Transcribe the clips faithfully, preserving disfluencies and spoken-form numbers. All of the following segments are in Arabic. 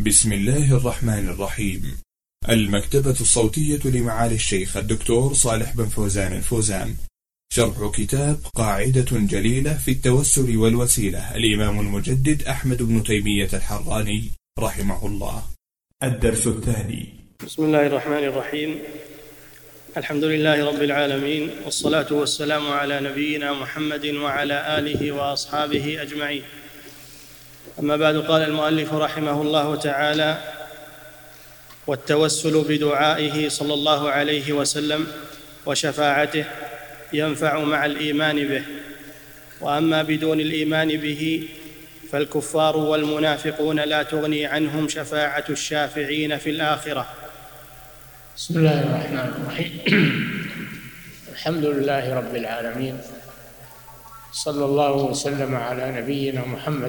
بسم الله الرحمن الرحيم. المكتبة الصوتية لمعالي الشيخ الدكتور صالح بن فوزان الفوزان، شرح كتاب قاعدة جليلة في التوسل والوسيلة، الإمام المجدد أحمد بن تيمية الحراني رحمه الله. الدرس الثاني. بسم الله الرحمن الرحيم. الحمد لله رب العالمين، والصلاة والسلام على نبينا محمد وعلى آله وأصحابه أجمعين. أما بعد، قال المؤلف رحمه الله تعالى: والتوسل بدعائه صلى الله عليه وسلم وشفاعته ينفع مع الإيمان به، وأما بدون الإيمان به فالكفار والمنافقون لا تغني عنهم شفاعة الشافعين في الآخرة. بسم الله الرحمن الرحيم. الحمد لله رب العالمين، صلى الله وسلم على نبينا محمد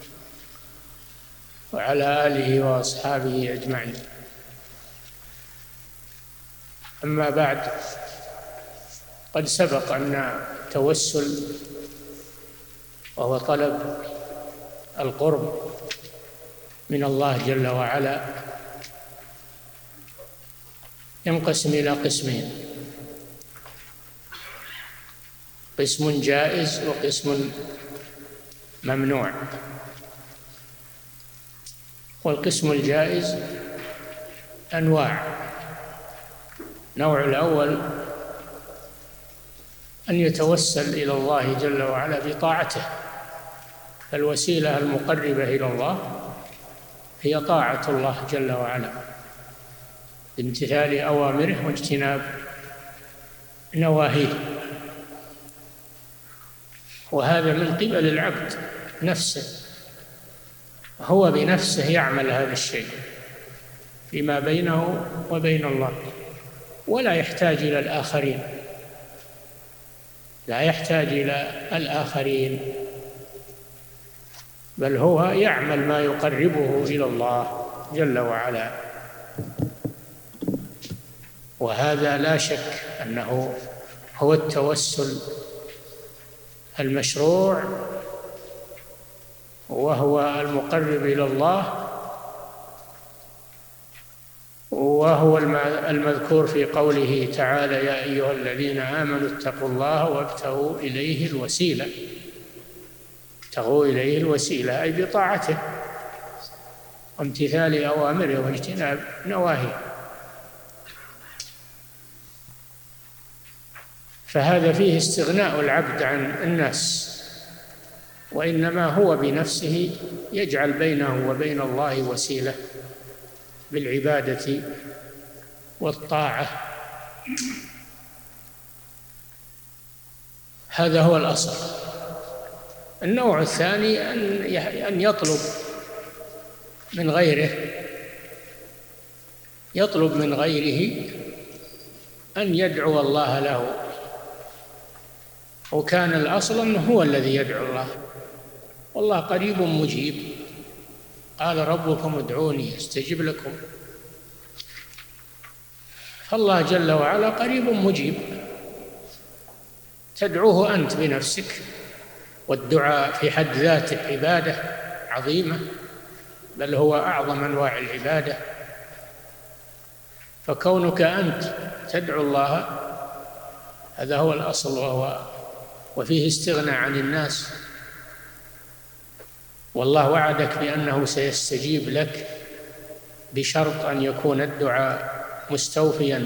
وعلى آله وأصحابه أجمعين. أما بعد، قد سبق أن التوسل وهو طلب القرب من الله جل وعلا ينقسم إلى قسمين: قسم جائز وقسم ممنوع. والقسم الجائز أنواع. النوع الأول أن يتوسل إلى الله جل وعلا بطاعته، فالوسيلة المقربة إلى الله هي طاعة الله جل وعلا بامتثال أوامره واجتناب نواهيه، وهذا من قبل العبد نفسه، هو بنفسه يعمل هذا الشيء فيما بينه وبين الله، ولا يحتاج إلى الآخرين، لا يحتاج إلى الآخرين، بل هو يعمل ما يقربه إلى الله جل وعلا. وهذا لا شك أنه هو التوسل المشروع، وهو المقرب إلى الله، وهو المذكور في قوله تعالى: يا أيها الذين آمنوا اتقوا الله وابتغوا إليه الوسيلة. ابتغوا إليه الوسيلة أي بطاعته وامتثال أوامره واجتناب نواهيه. فهذا فيه استغناء العبد عن الناس، وإنما هو بنفسه يجعل بينه وبين الله وسيلة بالعبادة والطاعة. هذا هو الأصل. النوع الثاني أن يطلب من غيره يطلب من غيره أن يدعو الله له، وكان الأصل أنه هو الذي يدعو الله، والله قريب مجيب. قال: ربكم ادعوني استجب لكم. فالله جل وعلا قريب مجيب، تدعوه أنت بنفسك، والدعاء في حد ذاته عبادة عظيمة، بل هو أعظم أنواع العبادة. فكونك أنت تدعو الله هذا هو الأصل، وهو وفيه استغناء عن الناس. والله وعدك بأنه سيستجيب لك بشرط أن يكون الدعاء مستوفيا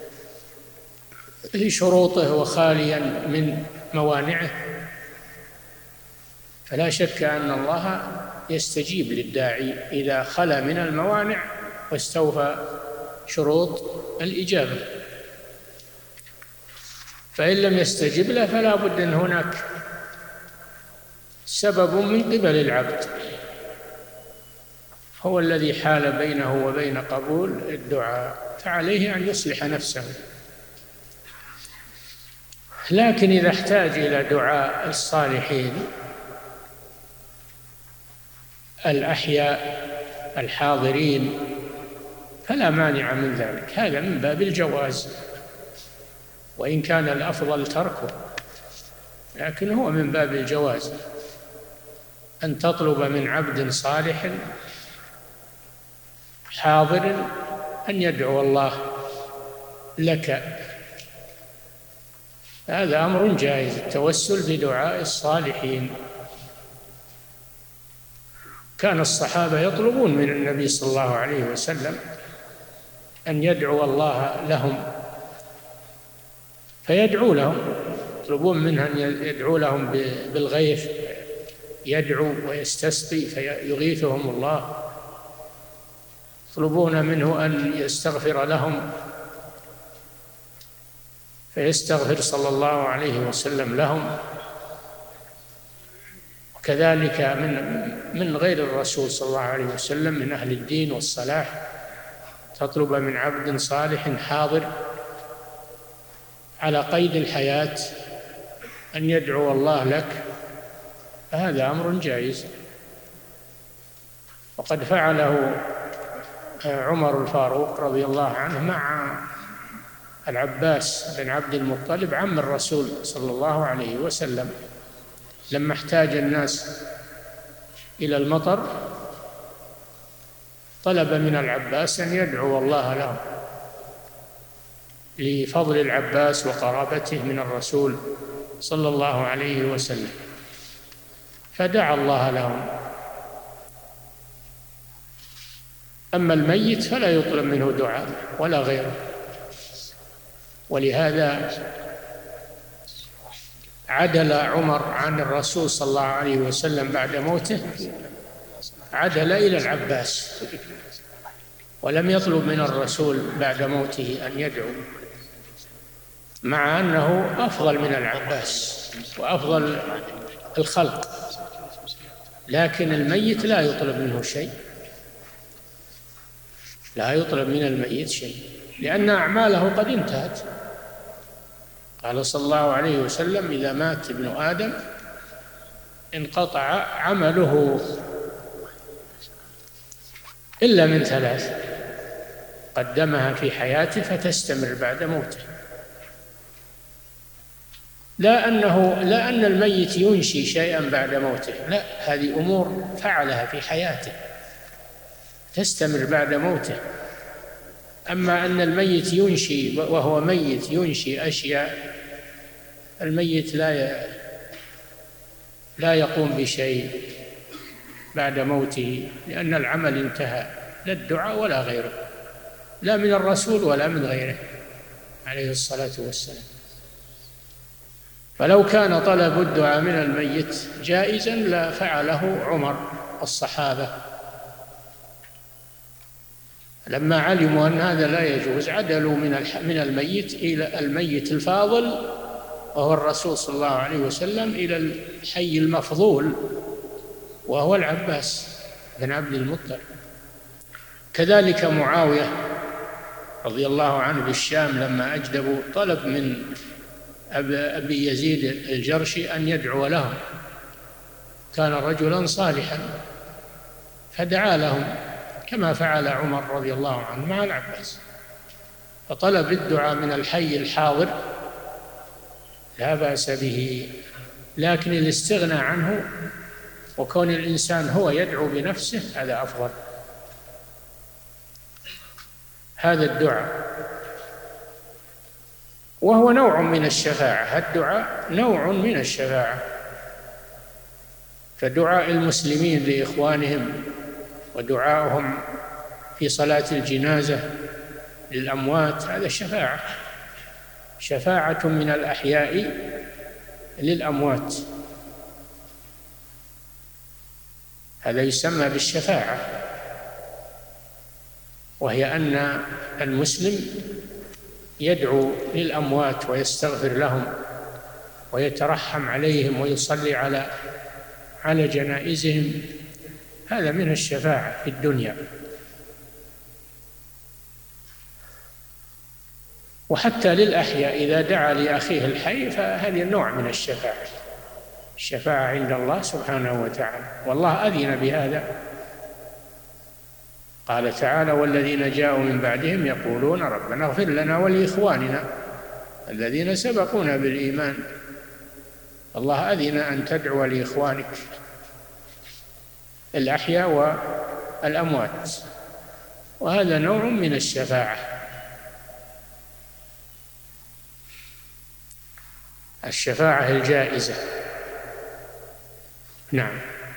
لشروطه وخاليا من موانعه. فلا شك أن الله يستجيب للداعي إذا خلا من الموانع واستوفى شروط الإجابة. فإن لم يستجب له فلا بد أن هناك سبب من قبل العبد هو الذي حال بينه وبين قبول الدعاء، فعليه أن يصلح نفسه. لكن إذا احتاج إلى دعاء الصالحين الأحياء الحاضرين فلا مانع من ذلك، هذا من باب الجواز، وإن كان الأفضل تركه، لكن هو من باب الجواز أن تطلب من عبد صالح حاضر أن يدعو الله لك. هذا أمر جائز، التوسل بدعاء الصالحين. كان الصحابة يطلبون من النبي صلى الله عليه وسلم أن يدعو الله لهم، فيدعو لهم، يطلبون منه أن يدعو لهم بالغيث، يدعو ويستسقي فيغيثهم الله، يطلبون منه أن يستغفر لهم فيستغفر صلى الله عليه وسلم لهم. وكذلك من من غير الرسول صلى الله عليه وسلم من أهل الدين والصلاح، تطلب من عبد صالح حاضر على قيد الحياة أن يدعو الله لك، فهذا أمر جائز. وقد فعله عمر الفاروق رضي الله عنه مع العباس بن عبد المطلب عم الرسول صلى الله عليه وسلم، لما احتاج الناس إلى المطر طلب من العباس أن يدعو الله لهم لفضل العباس وقرابته من الرسول صلى الله عليه وسلم، فدعا الله لهم. أما الميت فلا يطلب منه دعاء ولا غيره. ولهذا عدل عمر عن الرسول صلى الله عليه وسلم بعد موته، عدل إلى العباس، ولم يطلب من الرسول بعد موته أن يدعو، مع أنه أفضل من العباس وأفضل الخلق، لكن الميت لا يطلب منه شيء، لا يطلب من الميت شيء، لأن أعماله قد انتهت. قال صلى الله عليه وسلم: إذا مات ابن آدم انقطع عمله إلا من ثلاث قدمها في حياته فتستمر بعد موته. لا أنه لا أن الميت ينشي شيئا بعد موته، لا، هذه أمور فعلها في حياته تستمر بعد موته. أما أن الميت ينشي وهو ميت ينشي أشياء، الميت لا لا يقوم بشيء بعد موته، لأن العمل انتهى، لا الدعاء ولا غيره، لا من الرسول ولا من غيره عليه الصلاة والسلام. فلو كان طلب الدعاء من الميت جائزا لفعله عمر الصحابة، لما علموا أن هذا لا يجوز عدلوا من من الميت إلى الميت الفاضل وهو الرسول صلى الله عليه وسلم إلى الحي المفضول وهو العباس بن عبد المطلب. كذلك معاوية رضي الله عنه بالشام لما أجدبوا طلب من أبي يزيد الجرشي أن يدعو لهم، كان رجلا صالحا فدعا لهم كما فعل عمر رضي الله عنه مع العباس. فطلب الدعاء من الحي الحاضر لا بأس به، لكن الاستغنى عنه وكون الإنسان هو يدعو بنفسه هذا أفضل. هذا الدعاء وهو نوع من الشفاعة، الدعاء نوع من الشفاعة، فدعاء المسلمين لإخوانهم ودعاءهم في صلاة الجنازة للأموات هذا شفاعة، شفاعة من الأحياء للأموات، هذا يسمى بالشفاعة، وهي أن المسلم يدعو للأموات ويستغفر لهم ويترحم عليهم ويصلي على على جنائزهم، هذا من الشفاعة في الدنيا. وحتى للأحياء إذا دعا لأخيه الحي فهذا نوع من الشفاعة، الشفاعة عند الله سبحانه وتعالى، والله أذن بهذا. قال تعالى: والذين جاءوا من بعدهم يقولون ربنا اغفر لنا ولإخواننا الذين سبقونا بالإيمان. الله أذن أن تدعو لإخوانك الأحياء والأموات. وهذا نوع من الشفاعة. الشفاعة الجائزة. نعم.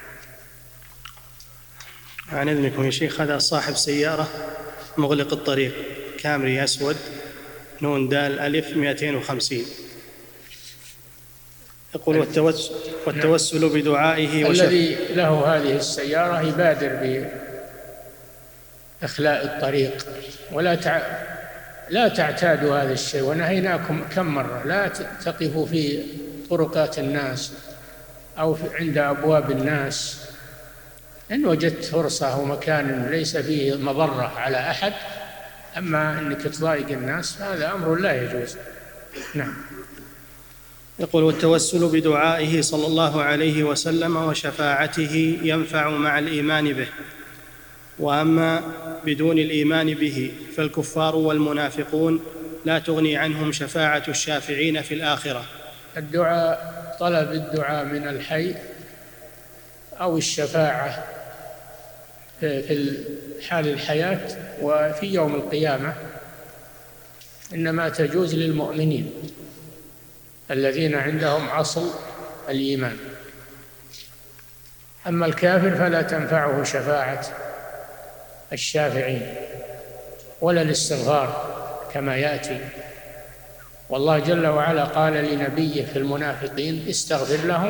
عن إذنكم يا شيخ، هذا صاحب سيارة مغلق الطريق كامري أسود نون دال ألف مئتين وخمسين، يقول والتوسل, والتوسل بدعائه وشفاعته. الذي له هذه السيارة يبادر بإخلاء الطريق، ولا تع... لا تعتادوا هذا الشيء، ونهيناكم كم مرة لا تقفوا في طرقات الناس أو عند أبواب الناس. إن وجدت فرصة ومكان ليس فيه مضرة على أحد، أما أنك تضايق الناس هذا أمر لا يجوز. نعم. يقول والتوسل بدعائه صلى الله عليه وسلم وشفاعته ينفع مع الإيمان به، وأما بدون الإيمان به فالكفار والمنافقون لا تغني عنهم شفاعة الشافعين في الآخرة. الدعاء، طلب الدعاء من الحي أو الشفاعة في حال الحياة وفي يوم القيامة إنما تجوز للمؤمنين الذين عندهم أصل الإيمان. أما الكافر فلا تنفعه شفاعة الشافعين ولا الاستغفار كما يأتي. والله جل وعلا قال لنبيه في المنافقين استغفر لهم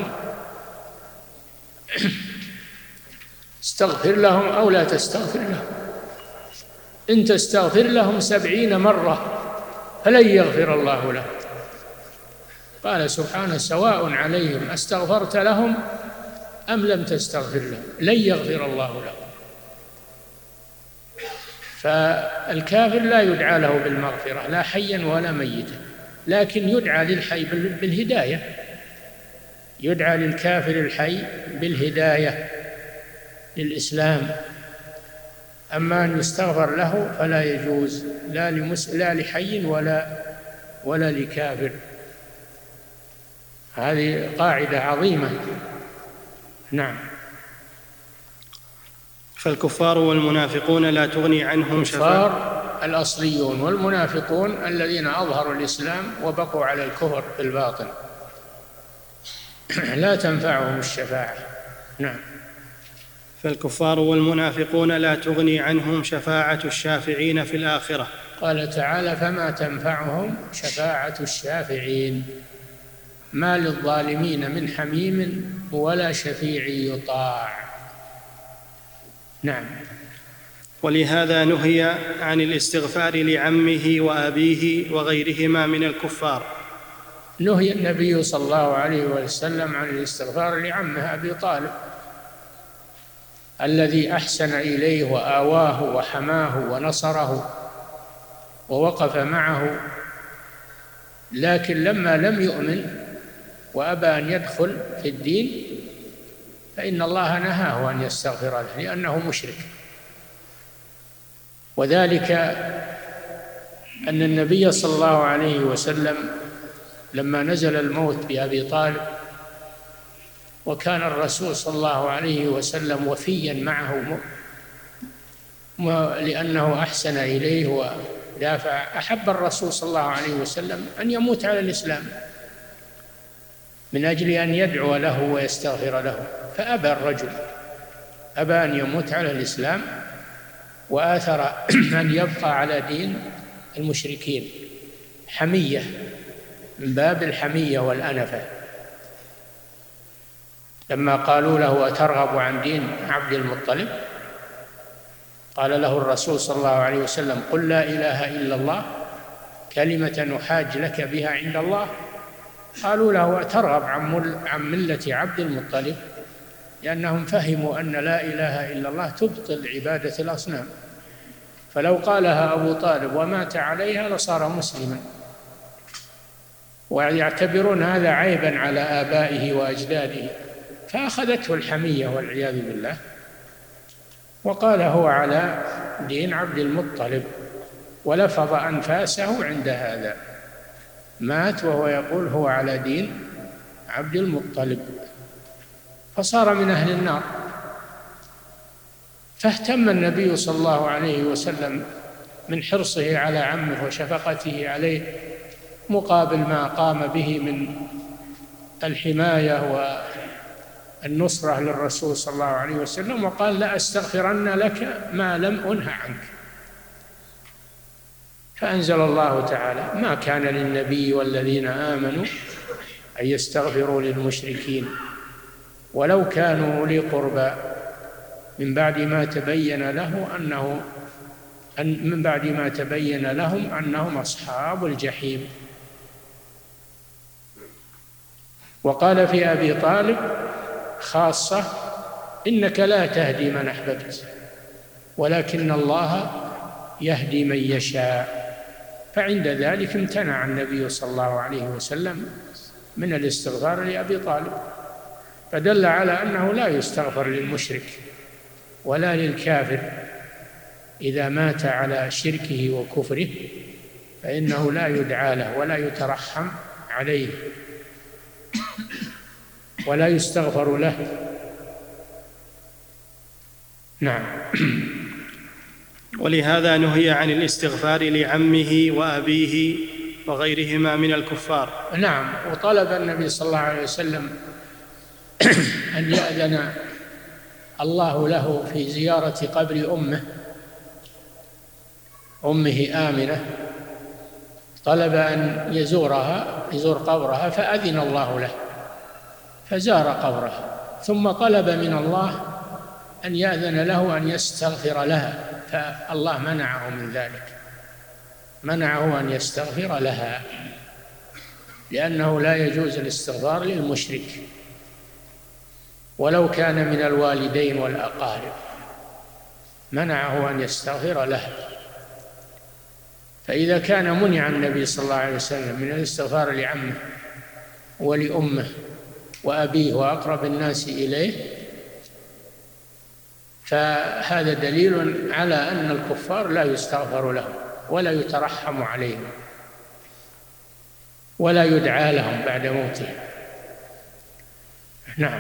استغفر لهم أو لا تستغفر لهم، إن تستغفر لهم سبعين مرة فلن يغفر الله لهم. قال سبحانه سواء عليهم أستغفرت لهم أم لم تستغفر لهم لن يغفر الله لهم. فالكافر لا يدعى له بالمغفرة لا حيا ولا ميتا، لكن يدعى للحي بالهداية، يدعى للكافر الحي بالهداية للإسلام. أما أن يستغفر له فلا يجوز لا, لمس... لا لحي ولا ولا لكافر. هذه قاعدة عظيمة. نعم. فالكفار والمنافقون لا تغني عنهم شفاعة. الكفار الأصليون والمنافقون الذين أظهروا الإسلام وبقوا على الكفر في الباطن لا تنفعهم الشفاعة. نعم. فالكفار والمنافقون لا تغني عنهم شفاعة الشافعين في الآخرة. قال تعالى فما تنفعهم شفاعة الشافعين ما للظالمين من حميم ولا شفيع يطاع. نعم. ولهذا نهي عن الاستغفار لعمه وأبيه وغيرهما من الكفار. نهي النبي صلى الله عليه وسلم عن الاستغفار لعمه أبي طالب الذي أحسن إليه وآواه وحماه ونصره ووقف معه، لكن لما لم يؤمن وأبى أن يدخل في الدين فإن الله نهاه أن يستغفر له لأنه مشرك. وذلك أن النبي صلى الله عليه وسلم لما نزل الموت بأبي طالب وكان الرسول صلى الله عليه وسلم وفيا معه لأنه أحسن إليه ودافع، أحب الرسول صلى الله عليه وسلم أن يموت على الإسلام من أجل أن يدعو له ويستغفر له، فأبى الرجل، أبى أن يموت على الإسلام وآثر أن يبقى على دين المشركين حمية من باب الحمية والأنفة. لما قالوا له أترغب عن دين عبد المطلب قال له الرسول صلى الله عليه وسلم قل لا إله إلا الله كلمة نحاج لك بها عند الله. قالوا له أترغب عن ملة عبد المطلب، لأنهم فهموا أن لا إله إلا الله تبطل عبادة الأصنام، فلو قالها أبو طالب ومات عليها لصار مسلما، ويعتبرون هذا عيبا على آبائه وأجداده، فأخذته الحمية والعياذ بالله وقال هو على دين عبد المطلب، ولفظ أنفاسه عند هذا، مات وهو يقول هو على دين عبد المطلب، فصار من أهل النار. فاهتم النبي صلى الله عليه وسلم من حرصه على عمه وشفقته عليه مقابل ما قام به من الحماية والنصرة للرسول صلى الله عليه وسلم، وقال: لا أستغفرن لك ما لم أنه عنك. فأنزل الله تعالى: ما كان للنبي والذين آمنوا أن يستغفروا للمشركين ولو كانوا أولي قربى من بعد ما تبين له أنه من بعد ما تبين لهم أنهم أصحاب الجحيم. وقال في أبي طالب خاصة: إنك لا تهدي من أحببت ولكن الله يهدي من يشاء. فعند ذلك امتنع النبي صلى الله عليه وسلم من الاستغفار لأبي طالب، فدل على أنه لا يستغفر للمشرك ولا للكافر إذا مات على شركه وكفره، فإنه لا يدعى له ولا يترحم عليه ولا يستغفر له. نعم. ولهذا نهي عن الاستغفار لعمه وأبيه وغيرهما من الكفار. نعم. وطلب النبي صلى الله عليه وسلم أن يأذن الله له في زيارة قبر أمه أمه آمنة، طلب أن يزورها يزور قبرها فأذن الله له فزار قبرها، ثم طلب من الله أن يأذن له أن يستغفر لها، فالله منعه من ذلك، منعه أن يستغفر لها، لأنه لا يجوز الاستغفار للمشرك ولو كان من الوالدين والأقارب، منعه أن يستغفر لها. فإذا كان منع النبي صلى الله عليه وسلم من الاستغفار لعمه ولأمه وأبيه وأقرب الناس إليه، فهذا دليل على أن الكفار لا يستغفر لهم ولا يترحم عليهم ولا يدعى لهم بعد موتهم. نعم.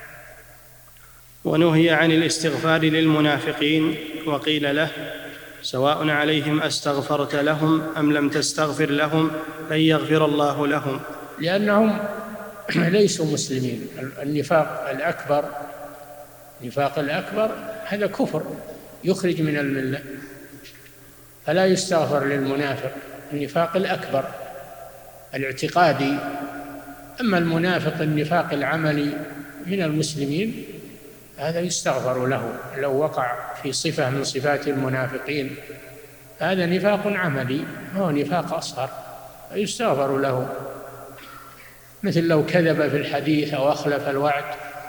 ونهي عن الاستغفار للمنافقين، وقيل له: سواء عليهم أستغفرت لهم أم لم تستغفر لهم لن يغفر الله لهم، لأنهم ليسوا مسلمين. النفاق الأكبر النفاق الأكبر هذا كفر يخرج من الملة، فلا يستغفر للمنافق النفاق الأكبر الاعتقادي. أما المنافق النفاق العملي من المسلمين هذا يستغفر له لو وقع في صفة من صفات المنافقين، هذا نفاق عملي، هو نفاق أصغر يستغفر له، مثل لو كذب في الحديث أو أخلف الوعد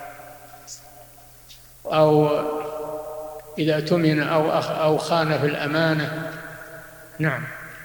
أو إذا اؤتمن أو أو خان في الأمانة. نعم.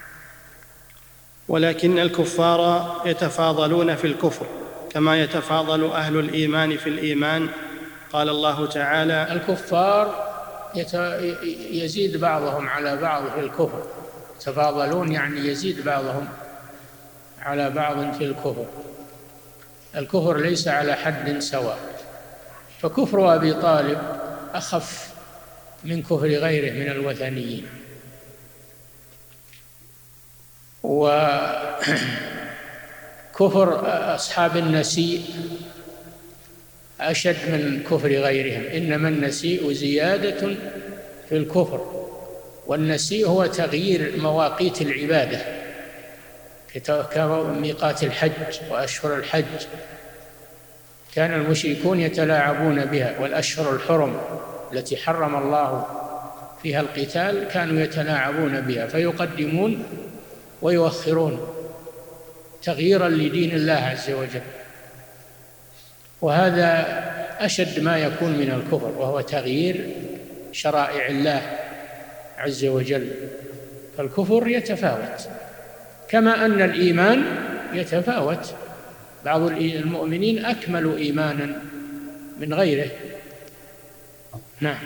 ولكن الكفار يتفاضلون في الكفر كما يتفاضل أهل الإيمان في الإيمان. قال الله تعالى: الكفار يزيد بعضهم على بعض في الكفر، يتفاضلون يعني يزيد بعضهم على بعض في الكفر. الكفر ليس على حد سواء، فكفر أبي طالب أخف من كفر غيره من الوثنيين، وكفر أصحاب النسيء أشد من كفر غيرهم. إنما النسيء زيادة في الكفر، والنسيء هو تغيير مواقيت العبادة كميقات الحج وأشهر الحج، كان المشركون يتلاعبون بها، والأشهر الحرم التي حرم الله فيها القتال كانوا يتلاعبون بها، فيقدمون ويؤخرون تغييرا لدين الله عز وجل، وهذا أشد ما يكون من الكفر، وهو تغيير شرائع الله عز وجل. فالكفر يتفاوت كما أن الإيمان يتفاوت، بعض المؤمنين أكمل إيمانا من غيره. نعم.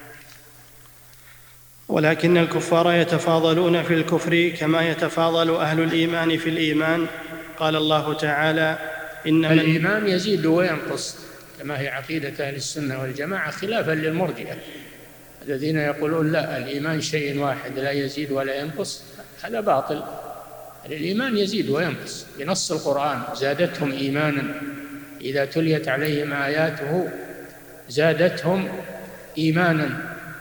ولكن الكفار يتفاضلون في الكفر كما يتفاضل أهل الإيمان في الإيمان. قال الله تعالى: إن الإيمان يزيد وينقص، كما هي عقيدة أهل السنة والجماعة خلافا للمرجئة. الذين يقولون لا الإيمان شيء واحد لا يزيد ولا ينقص، هذا باطل. الإيمان يزيد وينقص بنص القرآن: زادتهم إيمانا إذا تليت عليهم آياته زادتهم إيمانا.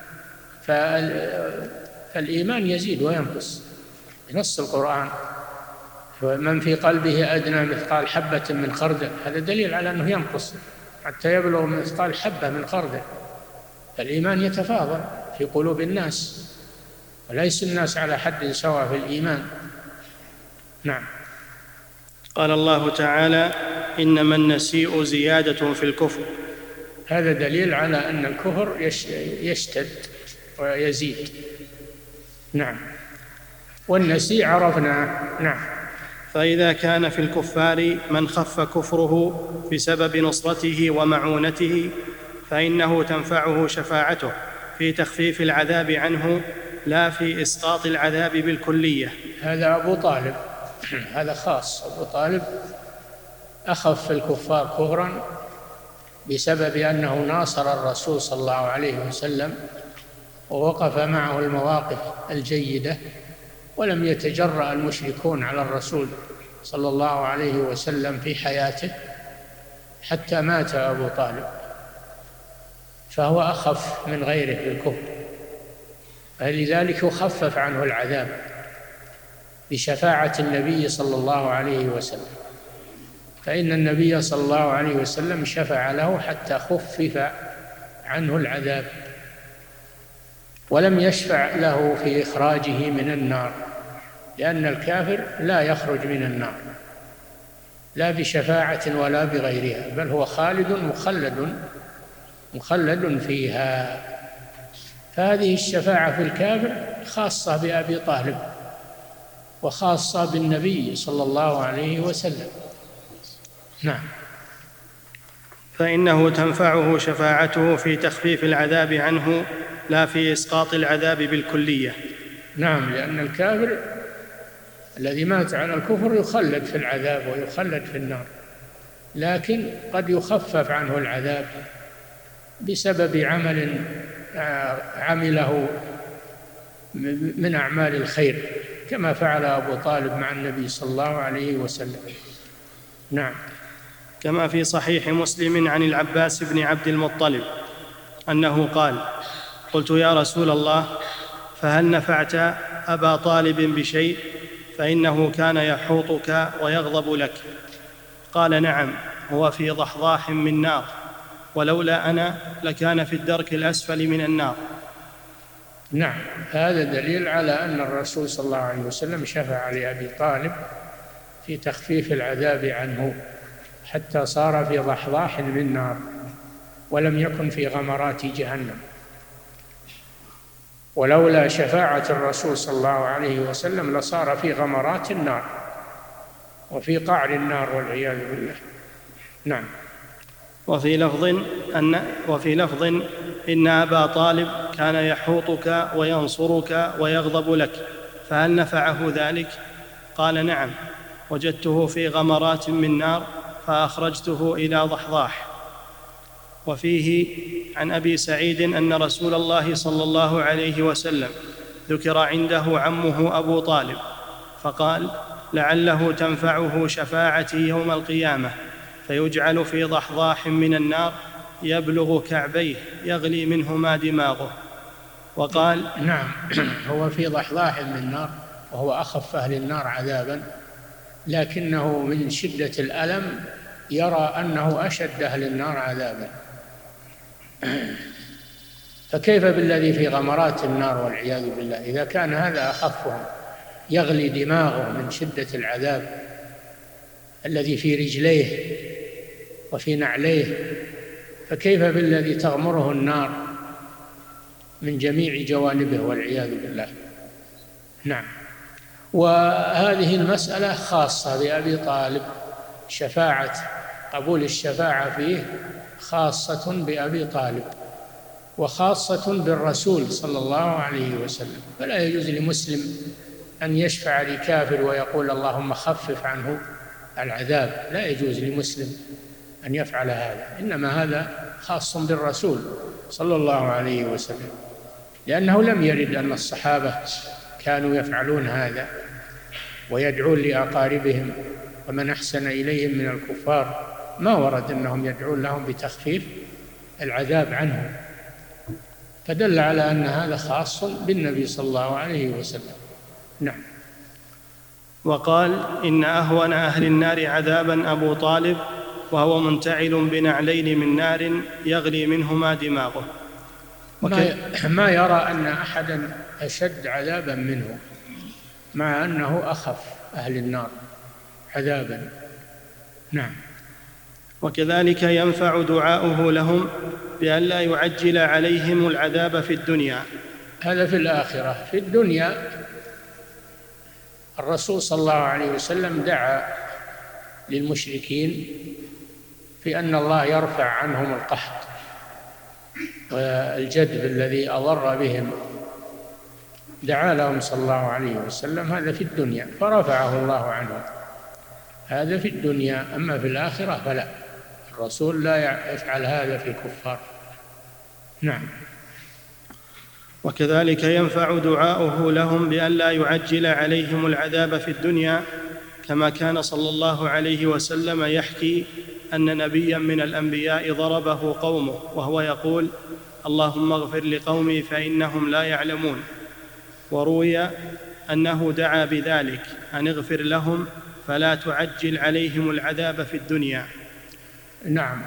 فالإيمان يزيد وينقص بنص القرآن. من في قلبه أدنى مثقال حبة من خردل، هذا دليل على أنه ينقص حتى يبلغ مثقال حبة من خردل. الإيمان يتفاضل في قلوب الناس، وليس الناس على حد سواء في الإيمان. نعم. قال الله تعالى: إنما النسيء زيادة في الكفر. هذا دليل على أن الكفر يشتد ويزيد. نعم. والنسيء عرفنا. نعم. فإذا كان في الكفار من خف كفره بسبب نصرته ومعونته فإنه تنفعه شفاعته في تخفيف العذاب عنه لا في إسقاط العذاب بالكلية. هذا أبو طالب، هذا خاص. أبو طالب أخف الكفار كفرا بسبب أنه ناصر الرسول صلى الله عليه وسلم ووقف معه المواقف الجيدة، ولم يتجرأ المشركون على الرسول صلى الله عليه وسلم في حياته حتى مات أبو طالب، فهو أخف من غيره في الكفر، فلذلك يخفف عنه العذاب بشفاعة النبي صلى الله عليه وسلم. فإن النبي صلى الله عليه وسلم شفع له حتى خفف عنه العذاب، ولم يشفع له في إخراجه من النار، لأن الكافر لا يخرج من النار لا بشفاعة ولا بغيرها، بل هو خالد مخلد مخلد فيها. فهذه الشفاعة في الكافر خاصة بأبي طالب وخاصة بالنبي صلى الله عليه وسلم. نعم. فإنه تنفعه شفاعته في تخفيف العذاب عنه لا في إسقاط العذاب بالكلية. نعم، لأن الكافر الذي مات على الكفر يخلد في العذاب ويخلد في النار، لكن قد يخفف عنه العذاب بسبب عمل عمله من أعمال الخير، كما فعل أبو طالب مع النبي صلى الله عليه وسلم. نعم. كما في صحيح مسلم عن العباس بن عبد المطلب أنه قال: قلت يا رسول الله، فهل نفعت أبا طالب بشيء؟ فإنه كان يحوطك ويغضب لك. قال: نعم، هو في ضحضاح من نار، ولولا أنا لكان في الدرك الأسفل من النار. نعم، هذا دليل على أن الرسول صلى الله عليه وسلم شفع لأبي طالب في تخفيف العذاب عنه حتى صار في ضحضاح من نار ولم يكن في غمرات جهنم. ولولا شفاعة الرسول صلى الله عليه وسلم لصار في غمرات النار وفي قعر النار والعياذ بالله. نعم. وفي لفظ أن وفي لفظ إن أبا طالب كان يحوطك وينصرك ويغضب لك، فهل نفعه ذلك؟ قال: نعم، وجدته في غمرات من نار فأخرجته إلى ضحضاح. وفيه عن أبي سعيد أن رسول الله صلى الله عليه وسلم ذكر عنده عمه أبو طالب فقال: لعله تنفعه شفاعتي يوم القيامة، فيجعل في ضحضاح من النار يبلغ كعبيه يغلي منهما دماغه. وقال: نعم، هو في ضحضاح من النار وهو أخف أهل النار عذابا، لكنه من شدة الألم يرى أنه أشد أهل النار عذابا. فكيف بالذي في غمرات النار والعياذ بالله؟ إذا كان هذا أخفهم يغلي دماغه من شدة العذاب الذي في رجليه وفي نعليه، فكيف بالذي تغمره النار من جميع جوانبه والعياذ بالله. نعم. وهذه المسألة خاصة بأبي طالب، شفاعة قبول الشفاعة فيه خاصة بأبي طالب وخاصة بالرسول صلى الله عليه وسلم، فلا يجوز لمسلم أن يشفع لكافر ويقول اللهم خفف عنه العذاب، لا يجوز لمسلم أن يفعل هذا، إنما هذا خاص بالرسول صلى الله عليه وسلم. لأنه لم يرد أن الصحابة كانوا يفعلون هذا ويدعون لأقاربهم ومن أحسن إليهم من الكفار، ما ورد أنهم يدعون لهم بتخفيف العذاب عنهم، فدل على أن هذا خاص بالنبي صلى الله عليه وسلم. نعم. وقال: إن أهون أهل النار عذابا أبو طالب، وهو منتعل بنعلين من نار يغلي منهما دماغه. ما, ما يرى أن أحدا أشد عذابا منه، مع أنه أخف أهل النار عذابا. نعم. وكذلك ينفع دعاؤه لهم بأن لا يعجل عليهم العذاب في الدنيا. هذا في الآخرة. في الدنيا الرسول صلى الله عليه وسلم دعا للمشركين في أن الله يرفع عنهم القحط والجدب الذي أضر بهم، دعا لهم صلى الله عليه وسلم، هذا في الدنيا فرفعه الله عنهم، هذا في الدنيا. أما في الآخرة فلا، الرسول لا يفعل هذا في الكفار. نعم. وكذلك ينفع دعاؤه لهم بأن لا يعجل عليهم العذاب في الدنيا، كما كان صلى الله عليه وسلم يحكي أن نبيا من الأنبياء ضربه قومه وهو يقول: اللهم اغفر لقومي فإنهم لا يعلمون. وروي أنه دعا بذلك: أن اغفر لهم فلا تعجل عليهم العذاب في الدنيا. نعم.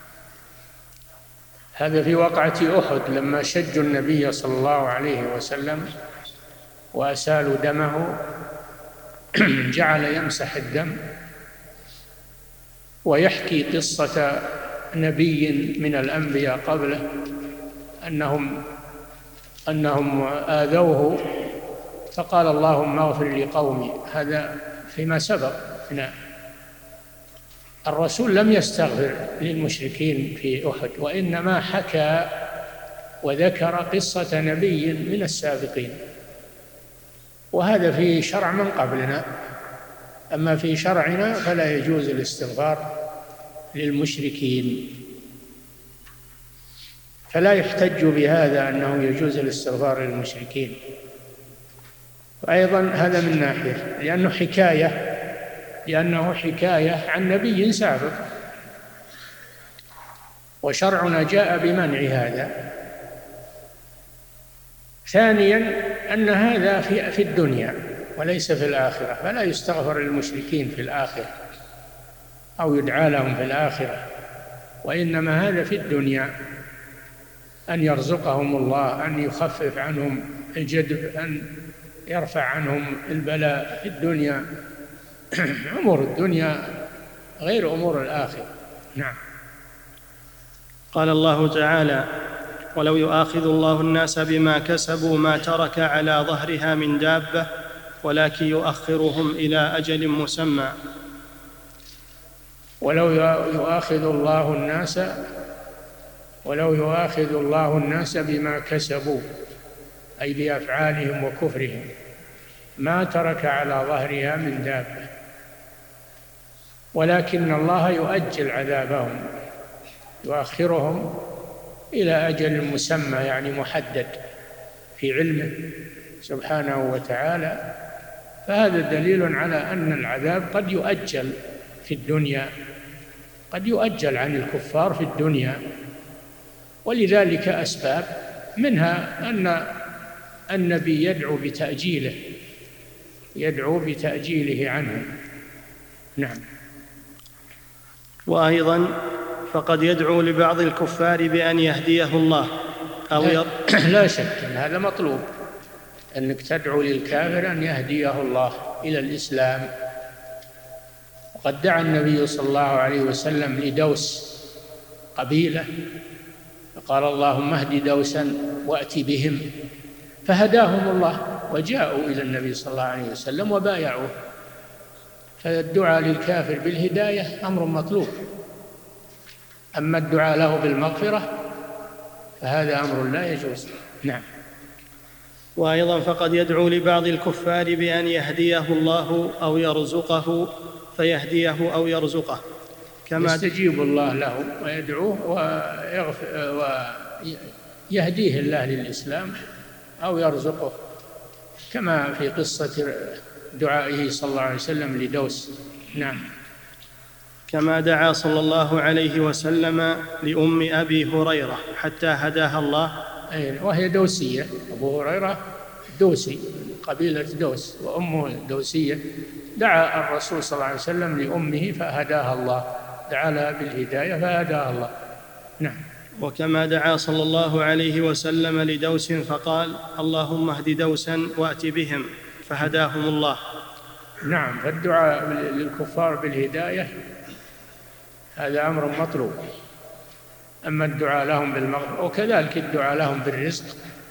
هذا في وقعة أحد لما شجوا النبي صلى الله عليه وسلم وأسالوا دمه، جعل يمسح الدم ويحكي قصة نبي من الأنبياء قبله أنهم أنهم آذوه فقال: اللهم اغفر لقومي. هذا فيما سبق هنا. الرسول لم يستغفر للمشركين في أحد، وإنما حكى وذكر قصة نبي من السابقين، وهذا في شرع من قبلنا. أما في شرعنا فلا يجوز الاستغفار للمشركين، فلا يحتج بهذا أنه يجوز الاستغفار للمشركين. وأيضا هذا من ناحية لأنه حكاية لأنه حكاية عن نبي سابق، وشرعنا جاء بمنع هذا. ثانيا أن هذا في في الدنيا وليس في الآخرة، فلا يستغفر للمشركين في الآخرة أو يدعى لهم في الآخرة، وإنما هذا في الدنيا، أن يرزقهم الله، أن يخفف عنهم الجدب، أن يرفع عنهم البلاء في الدنيا. أمور الدنيا غير أمور الآخرة. نعم. قال الله تعالى: ولو يؤاخذ الله الناس بما كسبوا ما ترك على ظهرها من دابة ولكن يؤخرهم إلى أجل مسمى. ولو يؤاخذ الله الناس ولو يؤاخذ الله الناس بما كسبوا، أي بأفعالهم وكفرهم، ما ترك على ظهرها من دابة، ولكن الله يؤجل عذابهم، يؤخرهم إلى أجل مسمى، يعني محدد في علمه سبحانه وتعالى. فهذا دليل على أن العذاب قد يؤجل في الدنيا، قد يؤجل عن الكفار في الدنيا، ولذلك أسباب، منها أن النبي يدعو بتأجيله يدعو بتأجيله عنه. نعم. وأيضا فقد يدعو لبعض الكفار بأن يهديه الله أو لا, لا شك أن هذا مطلوب، أنك تدعو للكافر أن يهديه الله إلى الإسلام. وقد دعا النبي صلى الله عليه وسلم لدوس قبيلة فقال: اللهم اهد دوسا وأت بهم، فهداهم الله وجاءوا إلى النبي صلى الله عليه وسلم وبايعوه. فالدعاء للكافر بالهداية أمر مطلوب، أما الدعاء له بالمغفرة فهذا أمر لا يجوز. نعم. وأيضا فقد يدعو لبعض الكفار بأن يهديه الله أو يرزقه فيهديه أو يرزقه، كما يستجيب الله له ويدعوه ويهديه الله للإسلام أو يرزقه، كما في قصة دعائه صلى الله عليه وسلم لدوس. نعم. كما دعا صلى الله عليه وسلم لأم أبي هريرة حتى هداها الله، وهي دوسية. أبو هريرة دوسي، قبيلة دوس، وأمه دوسية. دعا الرسول صلى الله عليه وسلم لأمه فهداها الله، دعا لها بالهداية فهداها الله. نعم. وكما دعا صلى الله عليه وسلم لدوس فقال اللهم اهد دوسا وأت بهم فهداهم الله. نعم. فالدعاء للكفار بالهداية هذا أمر مطلوب. أما الدعاء لهم بالمغفرة، وكذلك الدعاء لهم بالرزق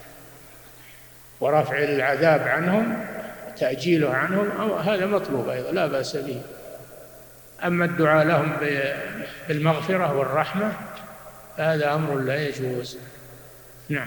ورفع العذاب عنهم، تأجيله عنهم، هذا مطلوب أيضا لا بأس به. أما الدعاء لهم بالمغفرة والرحمة هذا أمر لا يجوز. نعم.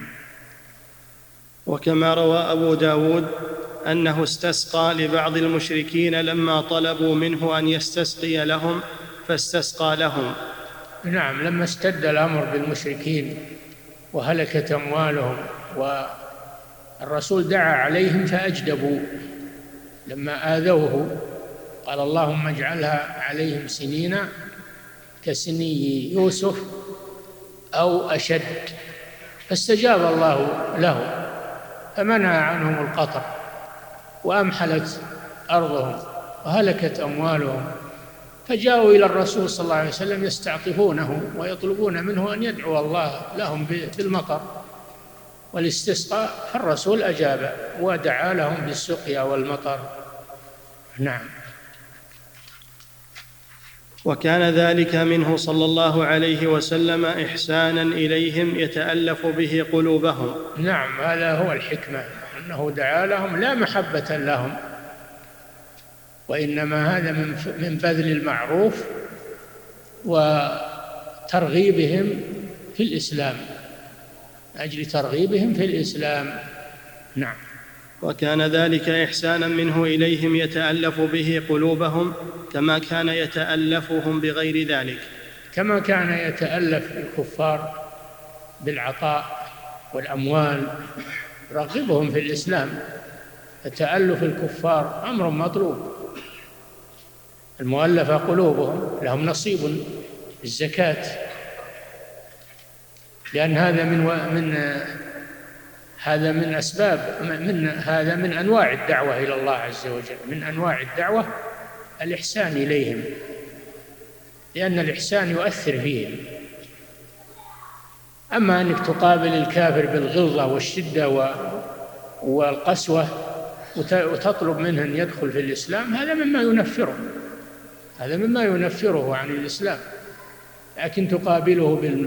وكما روى أبو داود أنه استسقى لبعض المشركين لما طلبوا منه أن يستسقي لهم فاستسقى لهم. نعم. لما اشتد الأمر بالمشركين وهلكت أموالهم والرسول دعا عليهم فأجدبوا لما آذوه، قال اللهم اجعلها عليهم سنين كسني يوسف أو أشد، فاستجاب الله له فمنع عنهم القطر وأمحلت أرضهم وهلكت أموالهم، فجاءوا إلى الرسول صلى الله عليه وسلم يستعطفونه ويطلبون منه أن يدعو الله لهم بالمطر والاستسقاء، فالرسول أجاب ودعا لهم بالسقيا والمطر. نعم. وكان ذلك منه صلى الله عليه وسلم إحسانا إليهم يتألف به قلوبهم. نعم. هذا هو الحكمة، أنه دعا لهم لا محبة لهم، وإنما هذا من بذل المعروف وترغيبهم في الإسلام، أجل ترغيبهم في الإسلام. نعم. وكان ذلك إحسانا منه إليهم يتألف به قلوبهم كما كان يتألفهم بغير ذلك، كما كان يتألف الكفار بالعطاء والأموال، رغبهم في الإسلام. تألف الكفار أمر مطلوب. المؤلفة قلوبهم لهم نصيب في الزكاة، لأن هذا من من هذا من أسباب من هذا من أنواع الدعوة إلى الله عز وجل. من أنواع الدعوة الإحسان إليهم، لأن الإحسان يؤثر فيهم. أما أنك تقابل الكافر بالغلظة والشدة والقسوة وتطلب منه أن يدخل في الإسلام، هذا مما ينفره هذا مما ينفره عن الإسلام. لكن تقابله بال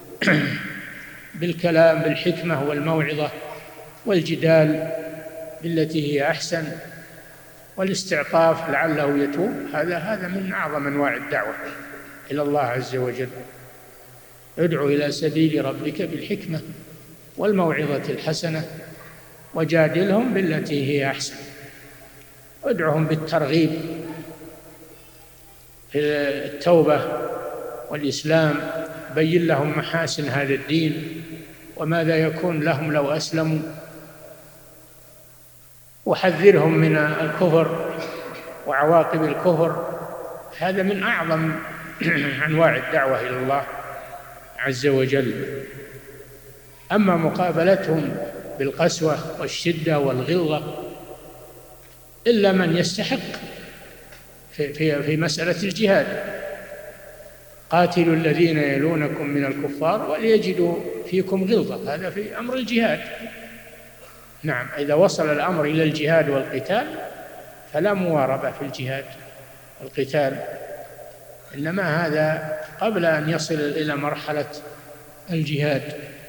بالكلام بالحكمة والموعظة والجدال بالتي هي أحسن والاستعطاف لعله يتوب، هذا هذا من أعظم أنواع الدعوة إلى الله عز وجل. ادعو إلى سبيل ربك بالحكمة والموعظة الحسنة وجادلهم بالتي هي أحسن. ادعوهم بالترغيب في التوبة والإسلام، بين لهم محاسن هذا الدين وماذا يكون لهم لو أسلموا، وحذرهم من الكفر وعواقب الكفر. هذا من أعظم أنواع الدعوة إلى الله عز وجل. أما مقابلتهم بالقسوة والشدة والغلظة إلا من يستحق في, في, في مسألة الجهاد. قاتلوا الذين يلونكم من الكفار وليجدوا فيكم غلظة، هذا في أمر الجهاد. نعم. إذا وصل الأمر إلى الجهاد والقتال فلا مواربة في الجهاد والقتال، إنما هذا قبل أن يصل إلى مرحلة الجهاد،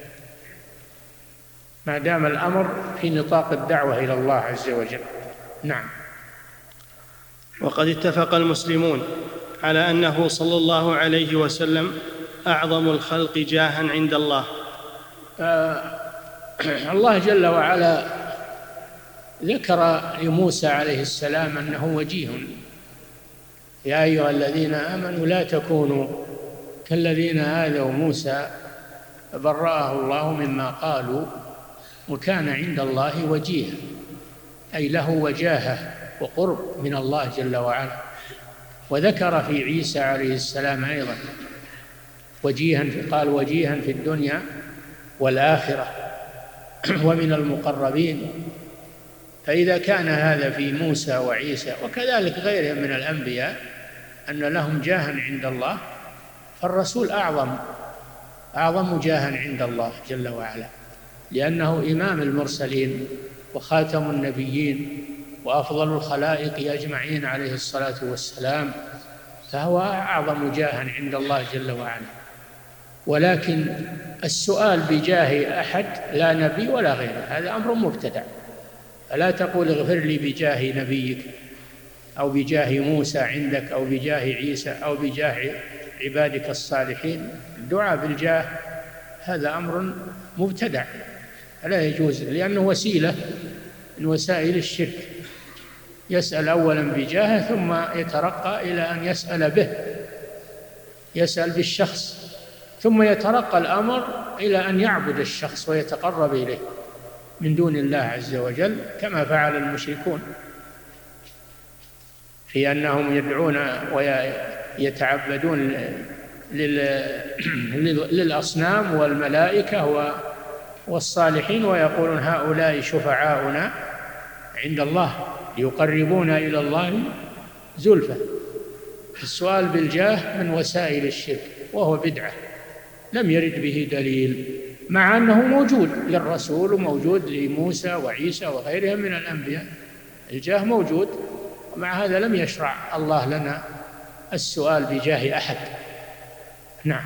ما دام الأمر في نطاق الدعوة إلى الله عز وجل. نعم. وقد اتفق المسلمون على أنه صلى الله عليه وسلم أعظم الخلق جاها عند الله. آه الله جل وعلا ذكر لموسى عليه السلام أنه وجيه. يا أيها الذين آمنوا لا تكونوا كالذين آذوا موسى فبرأه الله مما قالوا وكان عند الله وجيها، أي له وجاهة وقرب من الله جل وعلا. وذكر في عيسى عليه السلام أيضا وجيها، قال وجيها في الدنيا والآخرة ومن المقربين. فإذا كان هذا في موسى وعيسى وكذلك غيرهم من الأنبياء أن لهم جاها عند الله، فالرسول أعظم أعظم جاها عند الله جل وعلا، لأنه إمام المرسلين وخاتم النبيين وأفضل الخلائق أجمعين عليه الصلاة والسلام، فهو أعظم جاها عند الله جل وعلا. ولكن السؤال بجاه أحد لا نبي ولا غيره هذا أمر مبتدع، فلا تقول اغفر لي بجاه نبيك أو بجاه موسى عندك أو بجاه عيسى أو بجاه عبادك الصالحين. الدعاء بالجاه هذا أمر مبتدع لا يجوز، لأنه وسيلة من وسائل الشرك. يسأل أولا بجاهه ثم يترقى إلى أن يسأل به، يسأل بالشخص ثم يترقى الأمر إلى أن يعبد الشخص ويتقرب إليه من دون الله عز وجل، كما فعل المشركون في أنهم يدعون ويتعبدون للأصنام والملائكة والصالحين ويقولون هؤلاء شفعاؤنا عند الله ليقربونا إلى الله زلفى. السؤال بالجاه من وسائل الشرك وهو بدعة لم يرد به دليل، مع أنه موجود للرسول وموجود لموسى وعيسى وغيرهم من الأنبياء، الجاه موجود، ومع هذا لم يشرع الله لنا السؤال بجاه أحد. نعم.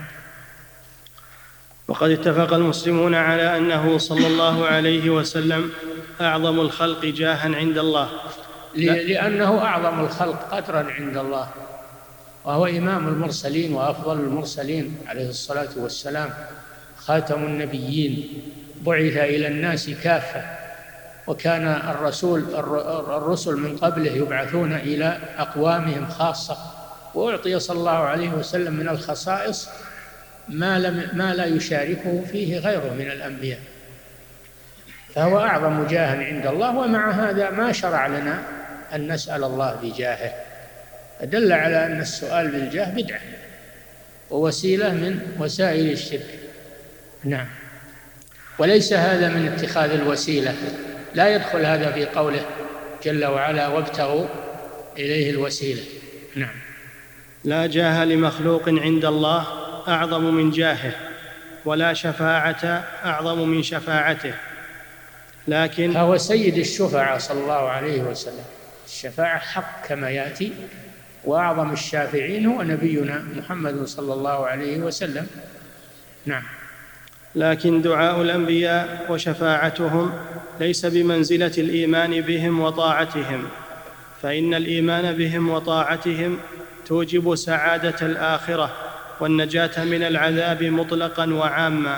وقد اتفق المسلمون على أنه صلى الله عليه وسلم أعظم الخلق جاها عند الله، لأنه أعظم الخلق قدرا عند الله، وهو إمام المرسلين وأفضل المرسلين عليه الصلاة والسلام، خاتم النبيين، بعث إلى الناس كافة. وكان الرسول الرسل من قبله يبعثون إلى أقوامهم خاصة، وأعطي صلى الله عليه وسلم من الخصائص ما, لم ما لا يشاركه فيه غيره من الأنبياء، فهو أعظم جاها عند الله. ومع هذا ما شرع لنا أن نسأل الله بجاهه، دل على أن السؤال بالجاه بدعة ووسيلة من وسائل الشرك. نعم. وليس هذا من اتخاذ الوسيلة، لا يدخل هذا في قوله جل وعلا وابتغوا إليه الوسيلة. نعم. لا جاه لمخلوق عند الله أعظم من جاهه، ولا شفاعة أعظم من شفاعته، لكن هو سيد الشفعاء صلى الله عليه وسلم، الشفاعة حق كما يأتي، وأعظم الشافعين هو نبينا محمد صلى الله عليه وسلم. نعم. لكن دعاء الأنبياء وشفاعتهم ليس بمنزلة الإيمان بهم وطاعتهم، فإن الإيمان بهم وطاعتهم توجب سعادة الآخرة والنجاة من العذاب مطلقا وعاما.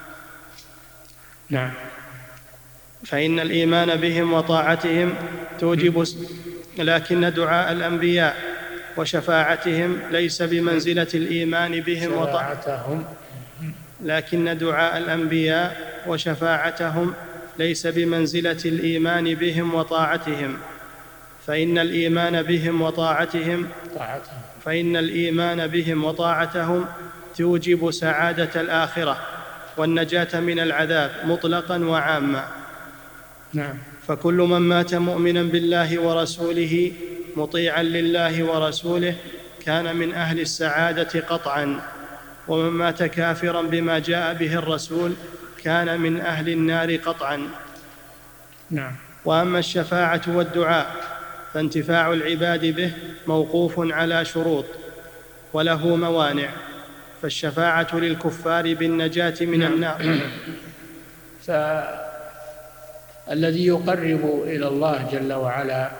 نعم. فإن الإيمان بهم وطاعتهم توجب، لكن دعاء الأنبياء وشفاعتهم ليس بمنزلة الإيمان بهم وطاعتهم لكن دعاء الأنبياء وشفاعتهم ليس بمنزلة الإيمان بهم وطاعتهم، فإن الإيمان بهم وطاعتهم فإن الإيمان بهم وطاعتهم توجب سعادة الآخرة والنجاة من العذاب مطلقا وعاما. نعم. فكل من مات مؤمنا بالله ورسوله مطيعا لله ورسوله كان من أهل السعادة قطعا، ومن مات كافرا بما جاء به الرسول كان من أهل النار قطعا. نعم. وأما الشفاعة والدعاء فانتفاع العباد به موقوف على شروط وله موانع، فالشفاعة للكفار بالنجاة من نعم. النار. فالذي يقرب إلى الله جل وعلا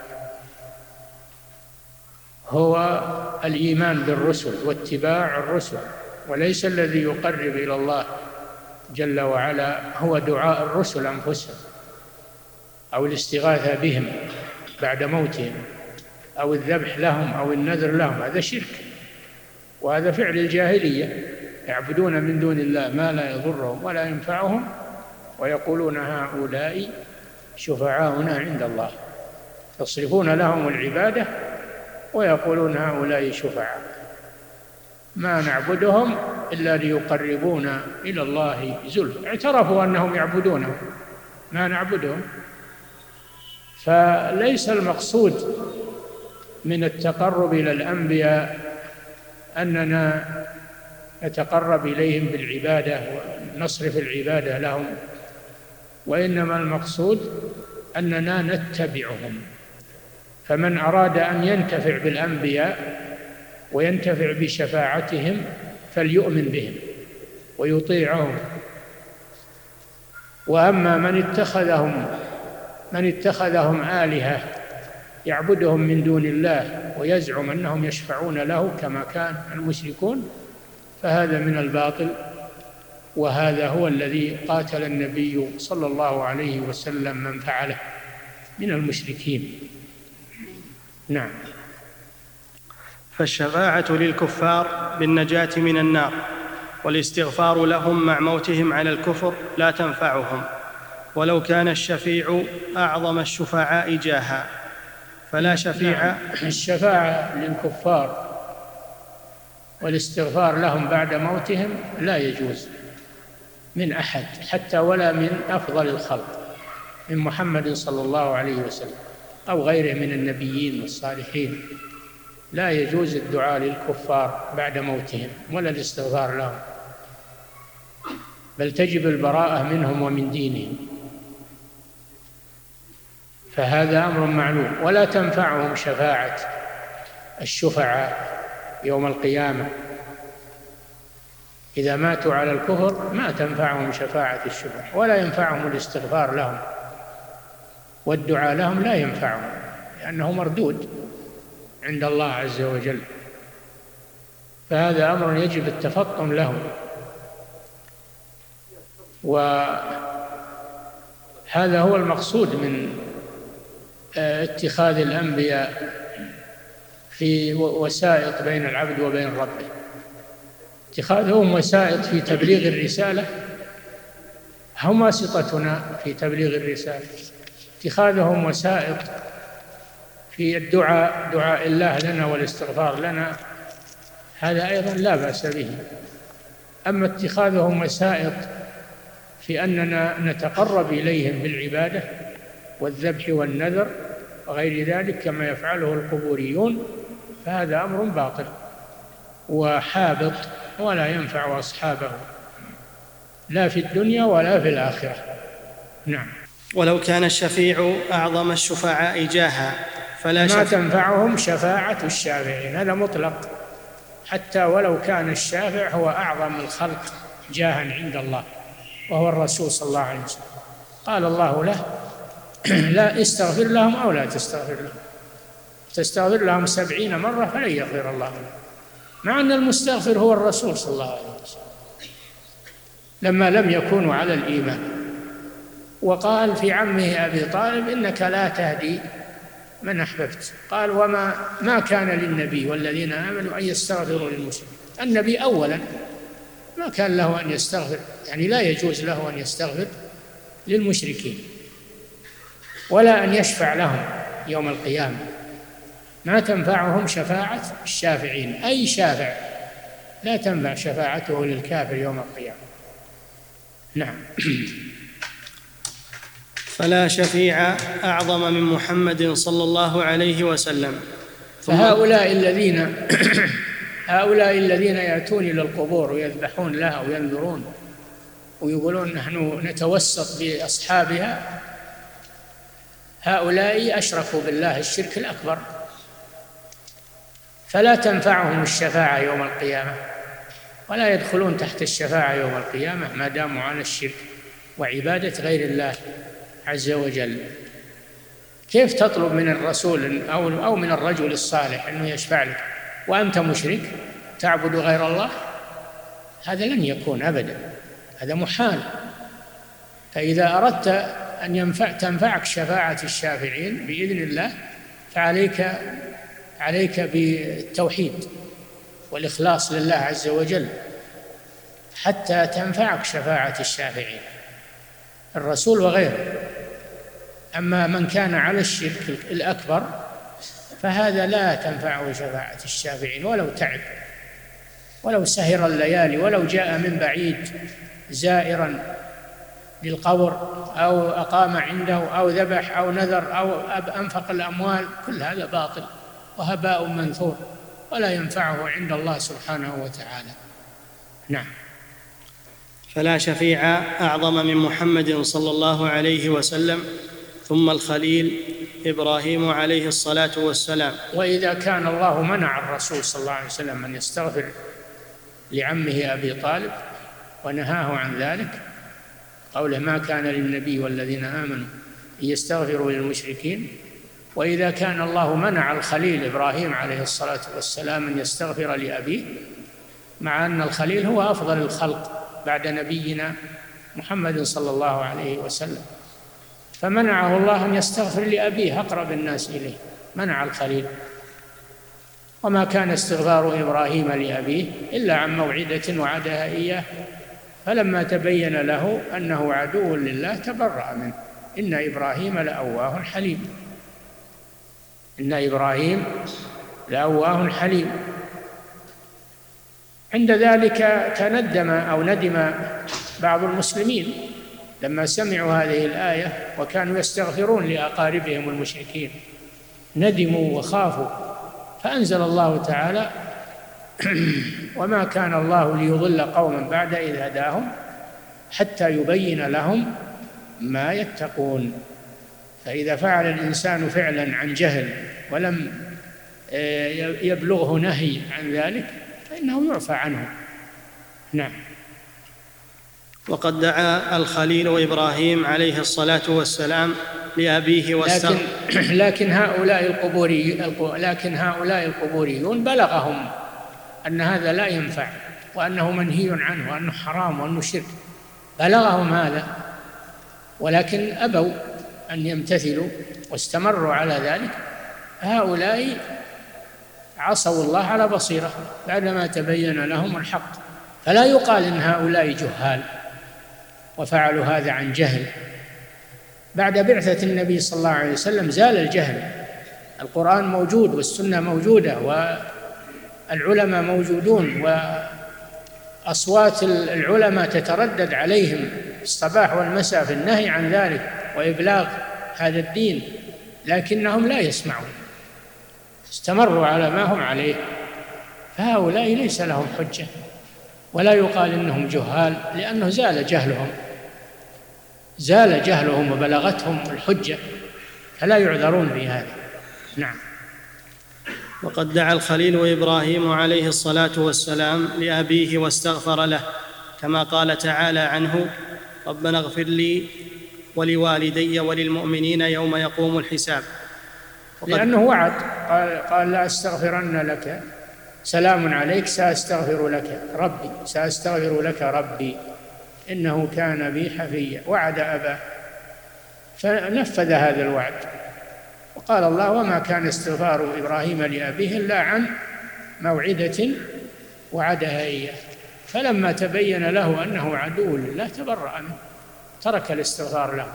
هو الإيمان بالرسل واتباع الرسل، وليس الذي يقرب إلى الله جل وعلا هو دعاء الرسل أنفسهم أو الاستغاثة بهم بعد موتهم أو الذبح لهم أو النذر لهم، هذا شرك، وهذا فعل الجاهلية، يعبدون من دون الله ما لا يضرهم ولا ينفعهم ويقولون هؤلاء شفعاؤنا عند الله، يصرفون لهم العبادة ويقولون هؤلاء شفعاء، ما نعبدهم إلا ليقربونا إلى الله زلفى. اعترفوا أنهم يعبدونه، ما نعبدهم. فليس المقصود من التقرب إلى الأنبياء أننا نتقرب إليهم بالعبادة ونصرف العبادة لهم، وإنما المقصود أننا نتبعهم. فمن أراد أن ينتفع بالأنبياء وينتفع بشفاعتهم فليؤمن بهم ويطيعهم. وأما من اتخذهم من اتخذهم آلهة يعبدهم من دون الله ويزعم أنهم يشفعون له كما كان المشركون فهذا من الباطل، وهذا هو الذي قاتل النبي صلى الله عليه وسلم من فعله من المشركين. نعم. فالشفاعة للكفار بالنجاة من النار، والاستغفار لهم مع موتهم على الكفر لا تنفعهم، ولو كان الشفيع أعظم الشفعاء جاها فلا شفيع. نعم. الشفاعة للكفار والاستغفار لهم بعد موتهم لا يجوز من أحد، حتى ولا من أفضل الخلق من محمد صلى الله عليه وسلم أو غيره من النبيين والصالحين. لا يجوز الدعاء للكفار بعد موتهم ولا الاستغفار لهم، بل تجب البراءة منهم ومن دينهم، فهذا أمر معلوم. ولا تنفعهم شفاعة الشفعاء يوم القيامة، إذا ماتوا على الكفر ما تنفعهم شفاعة الشفعاء، ولا ينفعهم الاستغفار لهم، والدعاء لهم لا ينفعهم لأنه مردود عند الله عز وجل. فهذا أمر يجب التفطن له. وهذا هو المقصود من اتخاذ الأنبياء في وسائط بين العبد وبين ربه. اتخاذهم وسائط في تبليغ الرسالة هم واسطتنا في تبليغ الرسالة. اتخاذهم وسائط في الدعاء، دعاء الله لنا والاستغفار لنا، هذا أيضا لا بأس به. أما اتخاذهم وسائط في أننا نتقرب إليهم بالعبادة والذبح والنذر وغير ذلك كما يفعله القبوريون فهذا أمر باطل وحابط ولا ينفع أصحابه لا في الدنيا ولا في الآخرة. نعم. ولو كان الشفيع أعظم الشفعاء جاها فلا ما تنفعهم شفاعة الشافعين، هذا مطلق، حتى ولو كان الشافع هو أعظم الخلق جاها عند الله وهو الرسول صلى الله عليه وسلم. قال الله له لا استغفر لهم أو لا تستغفر لهم، تستغفر لهم سبعين مرة فلن يغفر الله لهم، مع أن المستغفر هو الرسول صلى الله عليه وسلم لما لم يكونوا على الإيمان. وقال في عمه أبي طالب إنك لا تهدي من أحببت. قال وما ما كان للنبي والذين آمنوا أن يستغفروا للمشركين. النبي أولا ما كان له أن يستغفر، يعني لا يجوز له أن يستغفر للمشركين ولا أن يشفع لهم يوم القيامة. ما تنفعهم شفاعة الشافعين، أي شافع لا تنفع شفاعته للكافر يوم القيامة. نعم. فلا شفيع أعظم من محمد صلى الله عليه وسلم. فهؤلاء الذين هؤلاء الذين يأتون إلى القبور ويذبحون لها وينذرون ويقولون نحن نتوسط بأصحابها، هؤلاء أشركوا بالله الشرك الأكبر، فلا تنفعهم الشفاعة يوم القيامة ولا يدخلون تحت الشفاعة يوم القيامة ما داموا على الشرك وعبادة غير الله عز وجل. كيف تطلب من الرسول أو أو من الرجل الصالح أنه يشفع لك وأنت مشرك تعبد غير الله؟ هذا لن يكون أبدا، هذا محال. فإذا أردت أن ينفع تنفعك شفاعة الشافعين بإذن الله فعليك عليك بالتوحيد والإخلاص لله عز وجل حتى تنفعك شفاعة الشافعين. الرسول وغيره. أما من كان على الشرك الأكبر فهذا لا تنفعه شفاعة الشافعين ولو تعب، ولو سهر الليالي، ولو جاء من بعيد زائرا للقبر أو أقام عنده أو ذبح أو نذر أو أنفق الأموال، كل هذا باطل وهباء منثور ولا ينفعه عند الله سبحانه وتعالى. نعم. فلا شفيع أعظم من محمد صلى الله عليه وسلم، ثم الخليل إبراهيم عليه الصلاة والسلام. وإذا كان الله منع الرسول صلى الله عليه وسلم أن يستغفر لعمه أبي طالب ونهاه عن ذلك، قوله ما كان للنبي والذين آمنوا أن يستغفروا للمشركين، وإذا كان الله منع الخليل إبراهيم عليه الصلاة والسلام أن يستغفر لأبيه، مع أن الخليل هو أفضل الخلق بعد نبينا محمد صلى الله عليه وسلم، فمنعه الله أن يستغفر لأبيه أقرب الناس إليه، منع الخليل. وما كان استغفار إبراهيم لأبيه إلا عن موعدة وعدها إياه، فلما تبين له أنه عدو لله تبرأ منه. إن إبراهيم لأواه حليم، إن إبراهيم لأواه حليم. عند ذلك تندم أو ندم بعض المسلمين لما سمعوا هذه الآية وكانوا يستغفرون لأقاربهم المشركين، ندموا وخافوا، فأنزل الله تعالى وما كان الله ليضل قوما بعد إذ هداهم حتى يبين لهم ما يتقون. فإذا فعل الإنسان فعلا عن جهل ولم يبلغه نهي عن ذلك فإنه يعفى عنه. نعم. وقد دعا الخليل إبراهيم عليه الصلاة والسلام لأبيه واستغفر. لكن, لكن هؤلاء القبوري لكن هؤلاء القبوريون بلغهم أن هذا لا ينفع وأنه منهي عنه وأنه حرام وأنه شرك، بلغهم هذا، ولكن أبوا أن يمتثلوا واستمروا على ذلك. هؤلاء عصوا الله على بصيرة بعدما تبين لهم الحق، فلا يقال إن هؤلاء جهال وفعلوا هذا عن جهل. بعد بعثة النبي صلى الله عليه وسلم زال الجهل، القرآن موجود والسنة موجودة والعلماء موجودون وأصوات العلماء تتردد عليهم الصباح والمساء في النهي عن ذلك وإبلاغ هذا الدين، لكنهم لا يسمعون، استمروا على ما هم عليه. فهؤلاء ليس لهم حجة ولا يقال إنهم جهال، لأنه زال جهلهم زال جهلهم وبلغتهم الحجة، فلا يعذرون بهذا. نعم. وقد دعا الخليل إبراهيم عليه الصلاة والسلام لأبيه واستغفر له، كما قال تعالى عنه ربنا اغفر لي ولوالدي وللمؤمنين يوم يقوم الحساب. لأنه وعد، قال, قال لا أستغفرن لك، سلام عليك سأستغفر لك ربي سأستغفر لك ربي إنه كان بي حفيا، وعد أباه فنفذ هذا الوعد. وقال الله وما كان استغفار إبراهيم لأبيه إلا عن موعدة وعدها إياه، فلما تبين له أنه عدو لله تبرأ منه، ترك الاستغفار له.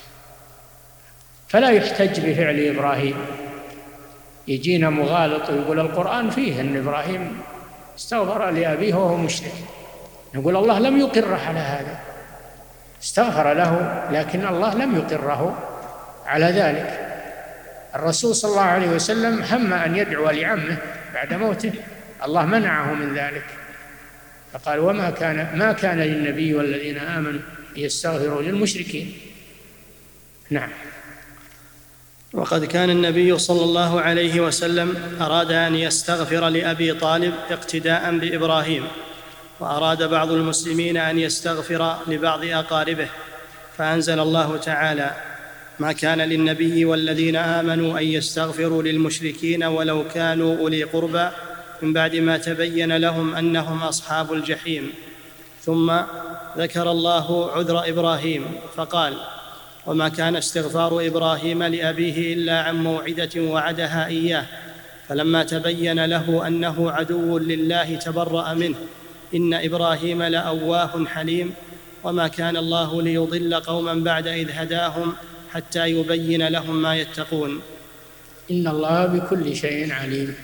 فلا يحتج بفعل إبراهيم، يجينا مغالط ويقول القرآن فيه أن إبراهيم استغفر لأبيه وهو مشرك، نقول الله لم يقره على هذا، استغفر له لكن الله لم يقره على ذلك. الرسول صلى الله عليه وسلم هم أن يدعو لعمه بعد موته، الله منعه من ذلك، فقال وما كان ما كان للنبي والذين آمنوا يستغفروا للمشركين. نعم. وقد كان النبي صلى الله عليه وسلم أراد أن يستغفر لأبي طالب اقتداء بإبراهيم، وأراد بعض المسلمين أن يستغفر لبعض أقاربه، فأنزل الله تعالى ما كان للنبي والذين آمنوا أن يستغفروا للمشركين ولو كانوا أولي قربى من بعد ما تبين لهم أنهم أصحاب الجحيم. ثم ذكر الله عذر إبراهيم فقال وما كان استغفار إبراهيم لأبيه إلا عن موعدة وعدها إياه، فلما تبين له أنه عدو لله تبرأ منه، إن إبراهيم لأواه حليم. وما كان الله ليضل قوما بعد إذ هداهم حتى يبين لهم ما يتقون. إن الله بكل شيء عليم.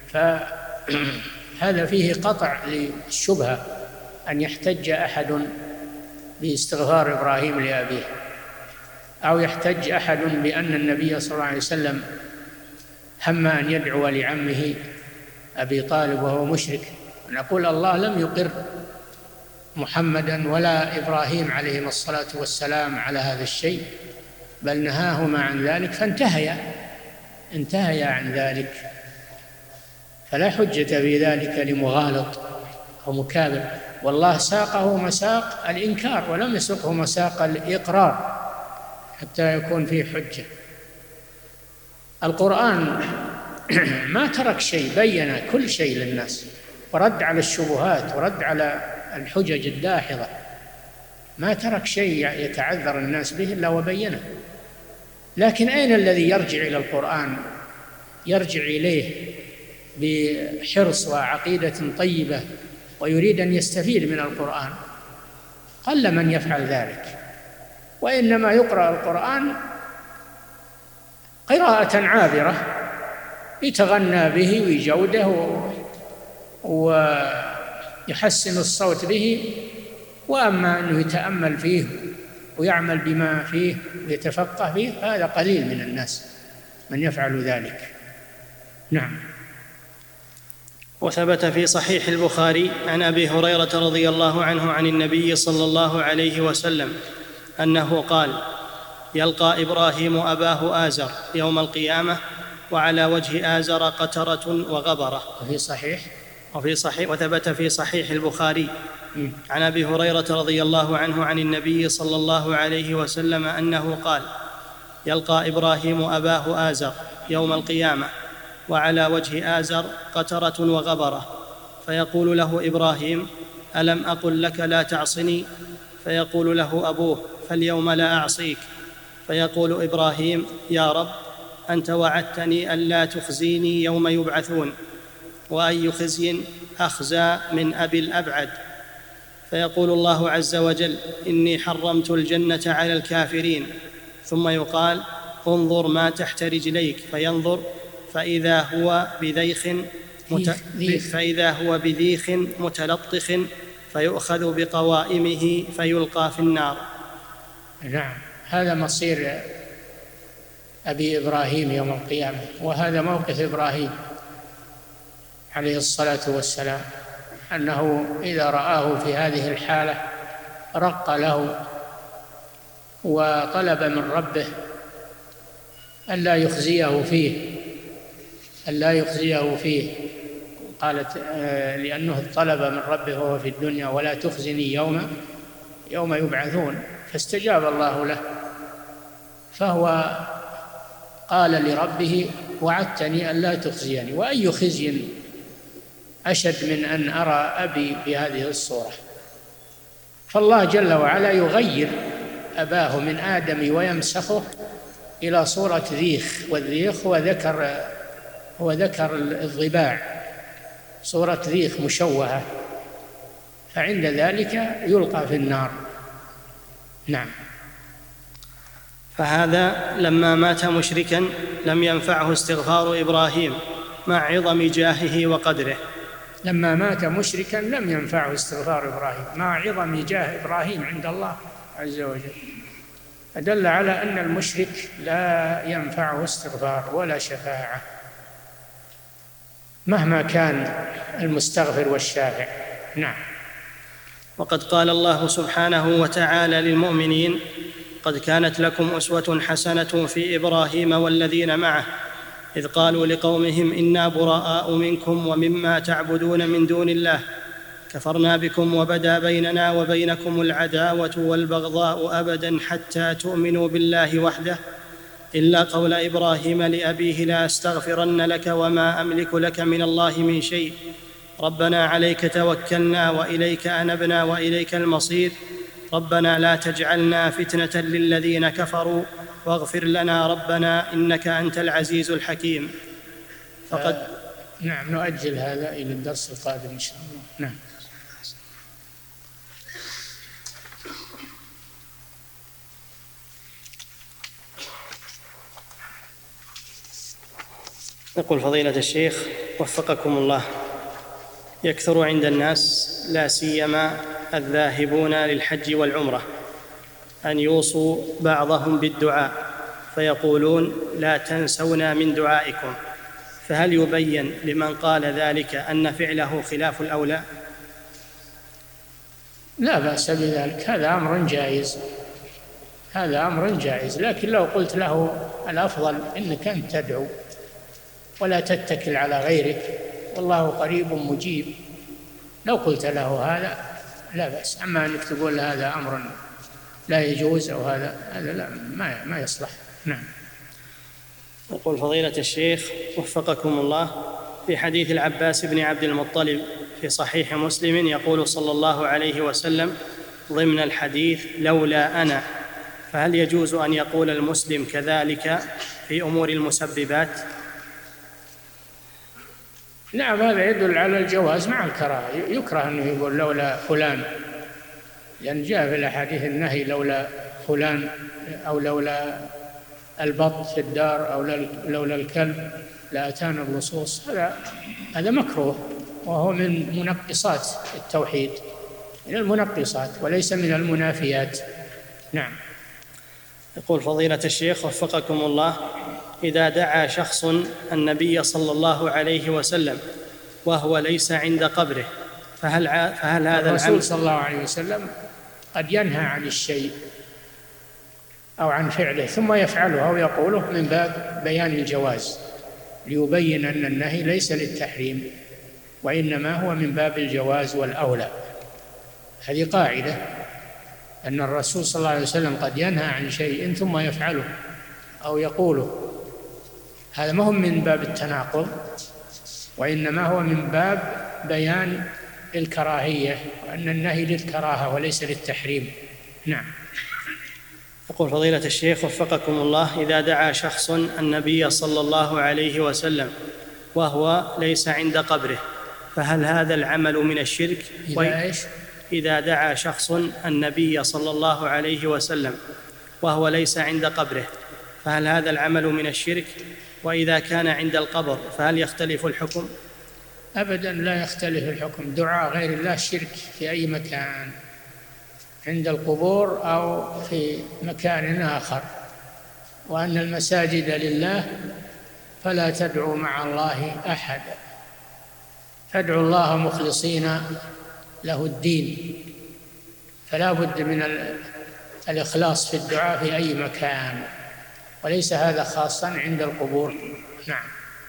فهذا فيه قطع للشبهة أن يحتج أحد باستغفار إبراهيم لأبيه، أو يحتج أحد بأن النبي صلى الله عليه وسلم هم أن يدعو لعمه أبي طالب وهو مشرك. نقول الله لم يقر محمدا ولا إبراهيم عليهما الصلاة والسلام على هذا الشيء، بل نهاهما عن ذلك فانتهيا انتهيا عن ذلك، فلا حجة في ذلك لمغالط أو مكابر. والله ساقه مساق الإنكار ولم يسقه مساق الإقرار حتى يكون فيه حجة. القرآن ما ترك شيء، بين كل شيء للناس ورد على الشبهات ورد على الحجج الداحضة، ما ترك شيء يتعذر الناس به إلا وبينه. لكن أين الذي يرجع إلى القرآن يرجع إليه بحرص وعقيدة طيبة ويريد أن يستفيد من القرآن؟ قل من يفعل ذلك، وإنما يقرأ القرآن قراءة عابرة يتغنى به ويجوده ويحسن الصوت به، وأما أنه يتأمل فيه ويعمل بما فيه ويتفقه فيه هذا قليل من الناس من يفعل ذلك. نعم. وثبت في صحيح البخاري عن أبي هريرة رضي الله عنه عن النبي صلى الله عليه وسلم أنه قال: يلقى إبراهيم أباه آزر يوم القيامة وعلى وجه آزر قترة وغبرة. وفي صحيح وفي صحيح وثبت في صحيح البخاري عن أبي هريرة رضي الله عنه عن النبي صلى الله عليه وسلم أنه قال: يلقى إبراهيم أباه آزر يوم القيامة وعلى وجه آزر قترة وغبرة، فيقول له إبراهيم: ألم أقل لك لا تعصني؟ فيقول له أبوه: فاليوم لا أعصيك. فيقول إبراهيم: يا رب، أنت وعدتني ألا تخزيني يوم يبعثون، وأي خزي أخزى من أبي الأبعد. فيقول الله عز وجل: إني حرمت الجنة على الكافرين. ثم يقال: انظر ما تحت رجليك، فينظر فإذا هو بذيخ مت... فإذا هو بذيخ متلطخ، فيؤخذ بقوائمه فيلقى في النار. نعم، هذا مصير أبي إبراهيم يوم القيامة، وهذا موقف إبراهيم عليه الصلاة والسلام، أنه إذا رآه في هذه الحالة رق له وطلب من ربه ألا يخزيه فيه ألا يخزيه فيه قالت لأنه طلب من ربه وهو في الدنيا: ولا تخزني يوم يوم يبعثون. فاستجاب الله له، فهو قال لربه: وعدتني ألا تخزيني، وأي خزي أشد من أن أرى أبي بهذه الصورة. فالله جل وعلا يغير أباه من آدم ويمسخه إلى صورة ذيخ، والذيخ هو ذكر هو ذكر الضباع، صورة ذيخ مشوهة، فعند ذلك يلقى في النار. نعم. فهذا لما مات مشركا لم ينفعه استغفار إبراهيم مع عظم جاهه وقدره. لما مات مشركا لم ينفعه استغفار إبراهيم مع عظم جاه إبراهيم عند الله عز وجل، فدل على أن المشرك لا ينفعه استغفار ولا شفاعة مهما كان المستغفر والشافع. نعم. وقد قال الله سبحانه وتعالى للمؤمنين: قد كانت لكم أسوة حسنة في إبراهيم والذين معه إذ قالوا لقومهم إنا براء منكم ومما تعبدون من دون الله كفرنا بكم وبدا بيننا وبينكم العداوة والبغضاء أبدا حتى تؤمنوا بالله وحده إلا قول إبراهيم لأبيه لا أستغفرن لك وما أملك لك من الله من شيء ربنا عليك توكلنا وإليك أنبنا وإليك المصير ربنا لا تجعلنا فتنة للذين كفروا واغفر لنا ربنا إنك أنت العزيز الحكيم. فقد آه نعم، نؤجل هذا إلى الدرس القادم إن شاء الله. نعم. يقول فضيلة الشيخ وفقكم الله: يكثر عند الناس لا سيما الذاهبون للحج والعمرة أن يوصوا بعضهم بالدعاء، فيقولون: لا تنسونا من دعائكم، فهل يبين لمن قال ذلك أن فعله خلاف الأولى؟ لا بأس بذلك، هذا أمر جائز، هذا أمر جائز، لكن لو قلت له الأفضل إنك أن تدعو ولا تتكل على غيرك والله قريب مجيب، لو قلت له هذا لا بأس. أما أنك تقول هذا أمر لا يجوز أو هذا هذا لا ما ما يصلح. نعم. يقول فضيلة الشيخ وفقكم الله: في حديث العباس بن عبد المطلب في صحيح مسلم يقول صلى الله عليه وسلم ضمن الحديث: لولا أنا، فهل يجوز أن يقول المسلم كذلك في أمور المسببات؟ نعم، هذا يدل على الجواز مع الكراهة، يكره أنه يقول لولا فلان، لأن جاء في الأحاديث النهي لولا فلان أو لولا البط في الدار أو لولا الكلب لأتانا اللصوص، هذا هذا مكروه، وهو من منقصات التوحيد، من المنقصات وليس من المنافيات. نعم. يقول فضيلة الشيخ وفقكم الله: إذا دعا شخص النبي صلى الله عليه وسلم وهو ليس عند قبره، فهل, فهل هذا العمل؟ الرسول صلى الله عليه وسلم قد ينهى عن الشيء أو عن فعله ثم يفعله أو يقوله من باب بيان الجواز، ليبين أن النهي ليس للتحريم وإنما هو من باب الجواز والأولى. هذه قاعدة، أن الرسول صلى الله عليه وسلم قد ينهى عن شيء ثم يفعله أو يقوله، هذا ما هو من باب التناقض وإنما هو من باب بيان الكراهية، وأن النهي للكراهة وليس للتحريم. نعم. يقول فضيلة الشيخ وفقكم الله: إذا دعا شخص النبي صلى الله عليه وسلم وهو ليس عند قبره، فهل هذا العمل من الشرك؟ إذا إيش؟ إذا دعا شخص النبي صلى الله عليه وسلم وهو ليس عند قبره، فهل هذا العمل من الشرك؟ وإذا كان عند القبر فهل يختلف الحكم؟ أبدا لا يختلف الحكم، دعاء غير الله شرك في أي مكان، عند القبور أو في مكان آخر، وأن المساجد لله فلا تدعوا مع الله أحدا، فادعوا الله مخلصين له الدين، فلا بد من الإخلاص في الدعاء في أي مكان، وليس هذا خاصا عند القبور. نعم.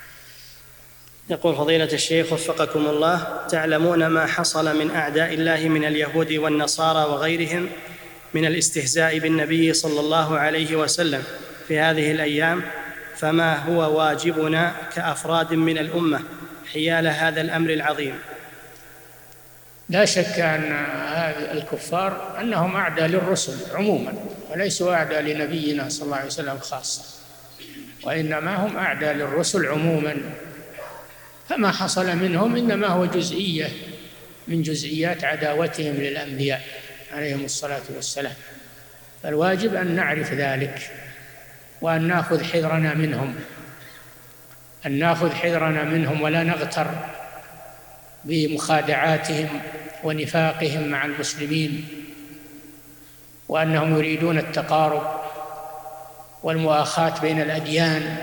يقول فضيلة الشيخ وفقكم الله: تعلمون ما حصل من أعداء الله من اليهود والنصارى وغيرهم من الاستهزاء بالنبي صلى الله عليه وسلم في هذه الأيام، فما هو واجبنا كأفراد من الأمة حيال هذا الأمر العظيم؟ لا شك أن الكفار أنهم أعداء للرسل عموما، وليسوا أعداء لنبينا صلى الله عليه وسلم خاصة، وإنما هم أعداء للرسل عموما، فما حصل منهم إنما هو جزئية من جزئيات عداوتهم للأنبياء عليهم الصلاة والسلام، فالواجب أن نعرف ذلك وأن نأخذ حذرنا منهم، أن نأخذ حذرنا منهم ولا نغتر بمخادعاتهم ونفاقهم مع المسلمين، وأنهم يريدون التقارب والمؤاخاة بين الأديان.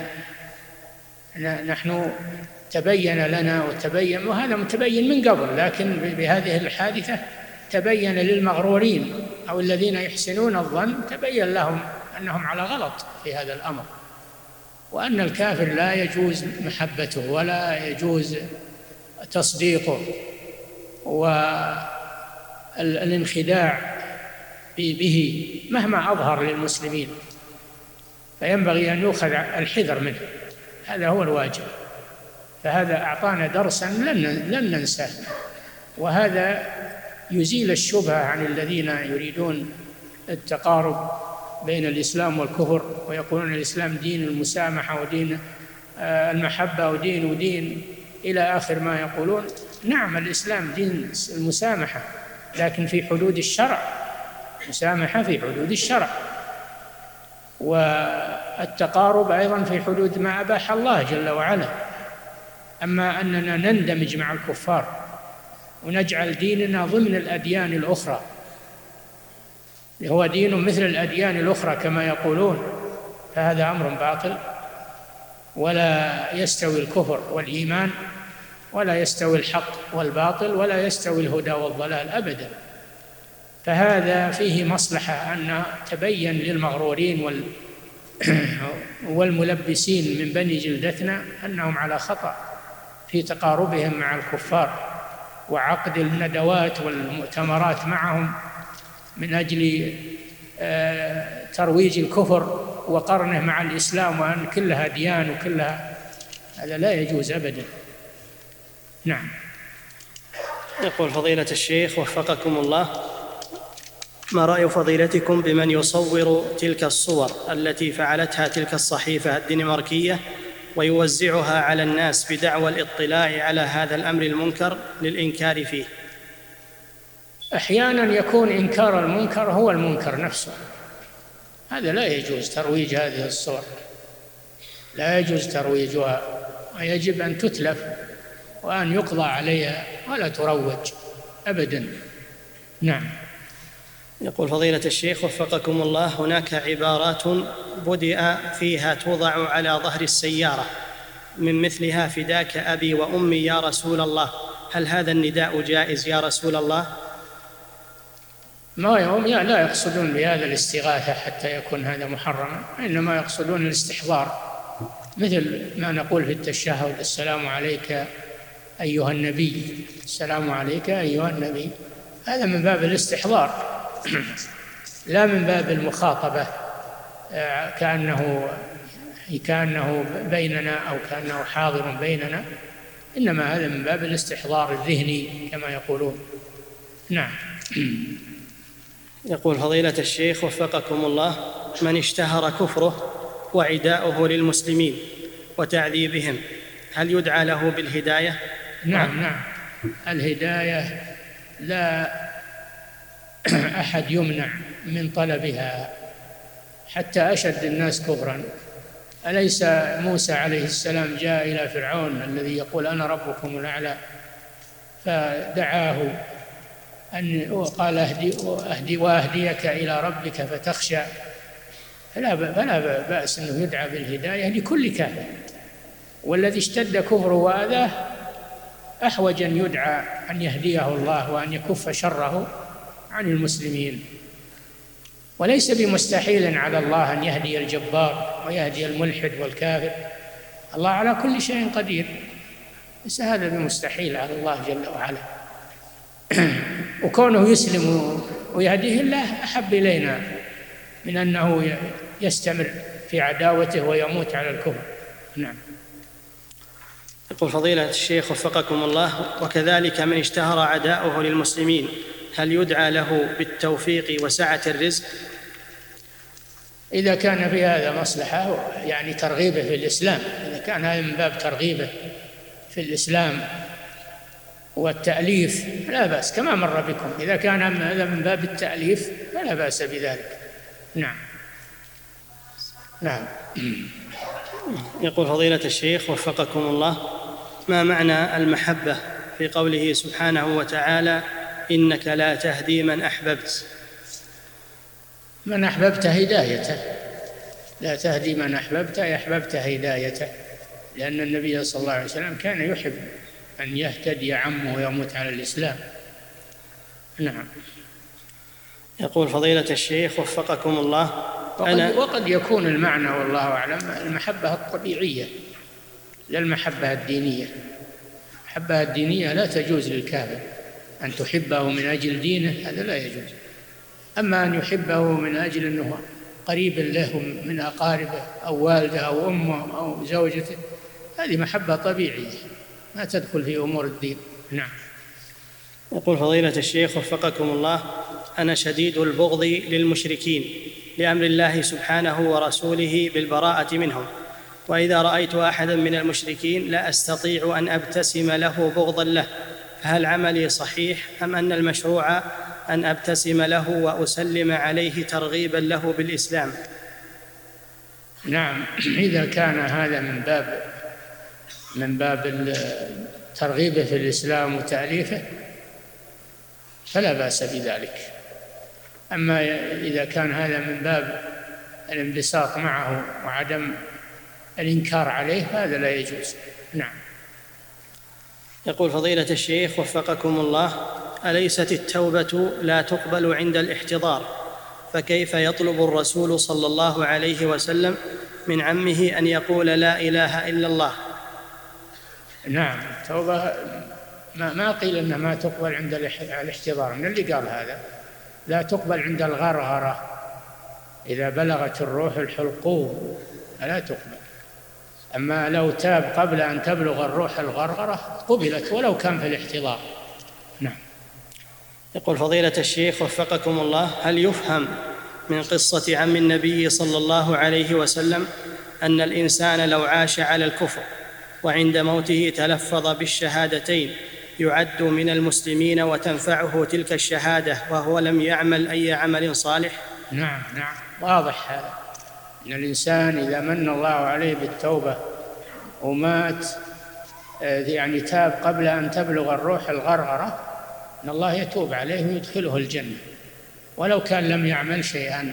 نحن تبين لنا وتبين، وهذا متبين من قبل، لكن بهذه الحادثة تبين للمغرورين أو الذين يحسنون الظن، تبين لهم أنهم على غلط في هذا الأمر، وأن الكافر لا يجوز محبته ولا يجوز تصديقه والانخداع به مهما أظهر للمسلمين، فينبغي أن يؤخذ الحذر منه، هذا هو الواجب. فهذا أعطانا درسا لن ننساه، وهذا يزيل الشبهة عن الذين يريدون التقارب بين الإسلام والكفر ويقولون الإسلام دين المسامحة ودين المحبة ودين ودين إلى آخر ما يقولون. نعم، الإسلام دين المسامحة، لكن في حدود الشرع، مسامحة في حدود الشرع، والتقارب أيضا في حدود ما أباح الله جل وعلا. أما أننا نندمج مع الكفار ونجعل ديننا ضمن الأديان الأخرى، هو دين مثل الأديان الأخرى كما يقولون، فهذا أمر باطل، ولا يستوي الكفر والإيمان، ولا يستوي الحق والباطل، ولا يستوي الهدى والضلال أبدا. فهذا فيه مصلحة أن تبين للمغرورين وال والملبسين من بني جلدتنا أنهم على خطأ في تقاربهم مع الكفار وعقد الندوات والمؤتمرات معهم من أجل ترويج الكفر وقرنه مع الإسلام، وأن كلها ديان وكلها، هذا لا يجوز أبدا. نعم. يقول فضيلة الشيخ وفقكم الله: ما رأي فضيلتكم بمن يصور تلك الصور التي فعلتها تلك الصحيفة الدنماركية ويوزعها على الناس بدعوى الاطلاع على هذا الأمر المنكر للإنكار فيه؟ أحيانا يكون إنكار المنكر هو المنكر نفسه، هذا لا يجوز ترويج هذه الصور، لا يجوز ترويجها، ويجب أن تتلف وأن يقضى عليها ولا تروج أبدا. نعم. يقول فضيلة الشيخ وفقكم الله: هناك عبارات بدأ فيها توضع على ظهر السيارة من مثلها فداك أبي وأمي يا رسول الله، هل هذا النداء جائز يا رسول الله؟ ما هم لا يقصدون بهذا الاستغاثة حتى يكون هذا محرما، إنما يقصدون الاستحضار، مثل ما نقول في التشهد: السلام عليك أيها النبي، السلام عليك أيها النبي، هذا من باب الاستحضار لا من باب المخاطبة كأنه كأنه بيننا أو كأنه حاضر بيننا، إنما هذا من باب الاستحضار الذهني كما يقولون. نعم. يقول فضيلة الشيخ وفقكم الله: من اشتهر كفره وعداؤه للمسلمين وتعذيبهم هل يدعى له بالهداية؟ نعم نعم، الهداية لا أحد يمنع من طلبها حتى أشد الناس كفرا. أليس موسى عليه السلام جاء إلى فرعون الذي يقول أنا ربكم الأعلى، فدعاه أن وقال أهدي, أهدي وأهديك إلى ربك فتخشى، فلا فلا بأس أنه يدعى بالهداية لكل كافر، والذي اشتد كفره وأذاه أحوج أن يدعى أن يهديه الله وأن يكف شره عن المسلمين. وليس بمستحيل على الله أن يهدي الجبار ويهدي الملحد والكافر، الله على كل شيء قدير، ليس هذا بمستحيل على الله جل وعلا. وكونه يسلم ويهديه الله أحب إلينا من أنه يستمر في عداوته ويموت على الكفر. نعم. يقول فضيلة الشيخ وفقكم الله: وكذلك من اشتهر عداؤه للمسلمين هل يدعى له بالتوفيق وسعة الرزق؟ إذا كان في هذا مصلحة، يعني ترغيبه في الإسلام، إذا كان هذا من باب ترغيبه في الإسلام والتأليف لا بأس، كما مر بكم. إذا كان هذا من باب التأليف فلا بأس بذلك. نعم نعم. يقول فضيلة الشيخ وفقكم الله: ما معنى المحبة في قوله سبحانه وتعالى إنك لا تهدي من أحببت؟ من أحببت هدايته، لا تهدي من أحببت أحببت هدايته، لأن النبي صلى الله عليه وسلم كان يحب أن يهتدي عمه ويموت على الإسلام. نعم. يقول فضيلة الشيخ وفقكم الله: وقد, وقد يكون المعنى والله أعلم المحبة الطبيعية لا المحبة الدينية. المحبة الدينية لا تجوز للكافر، أن تحبه من أجل دينه هذا لا يجوز، أما أن يحبه من أجل أنه قريب له من أقاربه أو والده أو أمه أو زوجته، هذه محبة طبيعية ما تدخل في أمور الدين. نعم. يقول فضيلة الشيخ وفقكم الله: أنا شديد البغض للمشركين لأمر الله سبحانه ورسوله بالبراءة منهم، وإذا رأيت أحدا من المشركين لا أستطيع أن أبتسم له بغضا له، فهل عملي صحيح أم أن المشروع أن أبتسم له وأسلم عليه ترغيبا له بالإسلام؟ نعم، إذا كان هذا من باب من باب الترغيب في الإسلام وتأليفه فلا بأس بذلك. أما إذا كان هذا من باب الانبساط معه وعدم الإنكار عليه هذا لا يجوز. نعم. يقول فضيلة الشيخ وفقكم الله: أليست التوبة لا تقبل عند الاحتضار، فكيف يطلب الرسول صلى الله عليه وسلم من عمه أن يقول لا إله إلا الله؟ نعم، التوبة ما قيل إنها ما تقبل عند الاحتضار، من اللي قال هذا؟ لا تقبل عند الغرغرة، إذا بلغت الروح الحلقوم لا تقبل. أما لو تاب قبل أن تبلغ الروح الغرغرة قبلت ولو كان في الاحتضار. نعم. يقول فضيلة الشيخ وفقكم الله: هل يفهم من قصة عم النبي صلى الله عليه وسلم أن الإنسان لو عاش على الكفر وعند موته تلفظ بالشهادتين يعد من المسلمين وتنفعه تلك الشهادة وهو لم يعمل أي عمل صالح؟ نعم نعم، واضح هذا، أن الإنسان إذا من الله عليه بالتوبة ومات يعني تاب قبل أن تبلغ الروح الغرغرة أن الله يتوب عليه ويدخله الجنة ولو كان لم يعمل شيئا.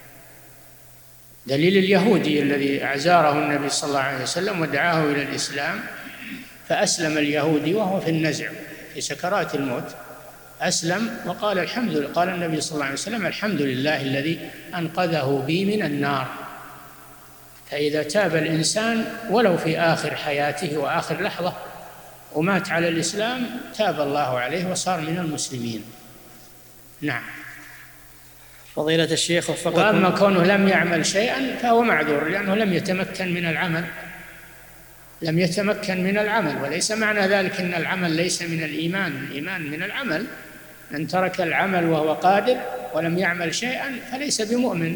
دليل اليهودي الذي أعزاره النبي صلى الله عليه وسلم ودعاه إلى الإسلام، فأسلم اليهودي وهو في النزع في سكرات الموت، أسلم وقال الحمد لله، قال النبي صلى الله عليه وسلم: الحمد لله الذي أنقذه بي من النار. فإذا تاب الإنسان ولو في آخر حياته وآخر لحظة ومات على الإسلام تاب الله عليه وصار من المسلمين. نعم. فضيلة الشيخ وفقكم. وأما كونه لم يعمل شيئا فهو معذور، لأنه لم يتمكن من العمل لم يتمكن من العمل وليس معنى ذلك أن العمل ليس من الإيمان، الإيمان من العمل. من ترك العمل وهو قادر ولم يعمل شيئا فليس بمؤمن.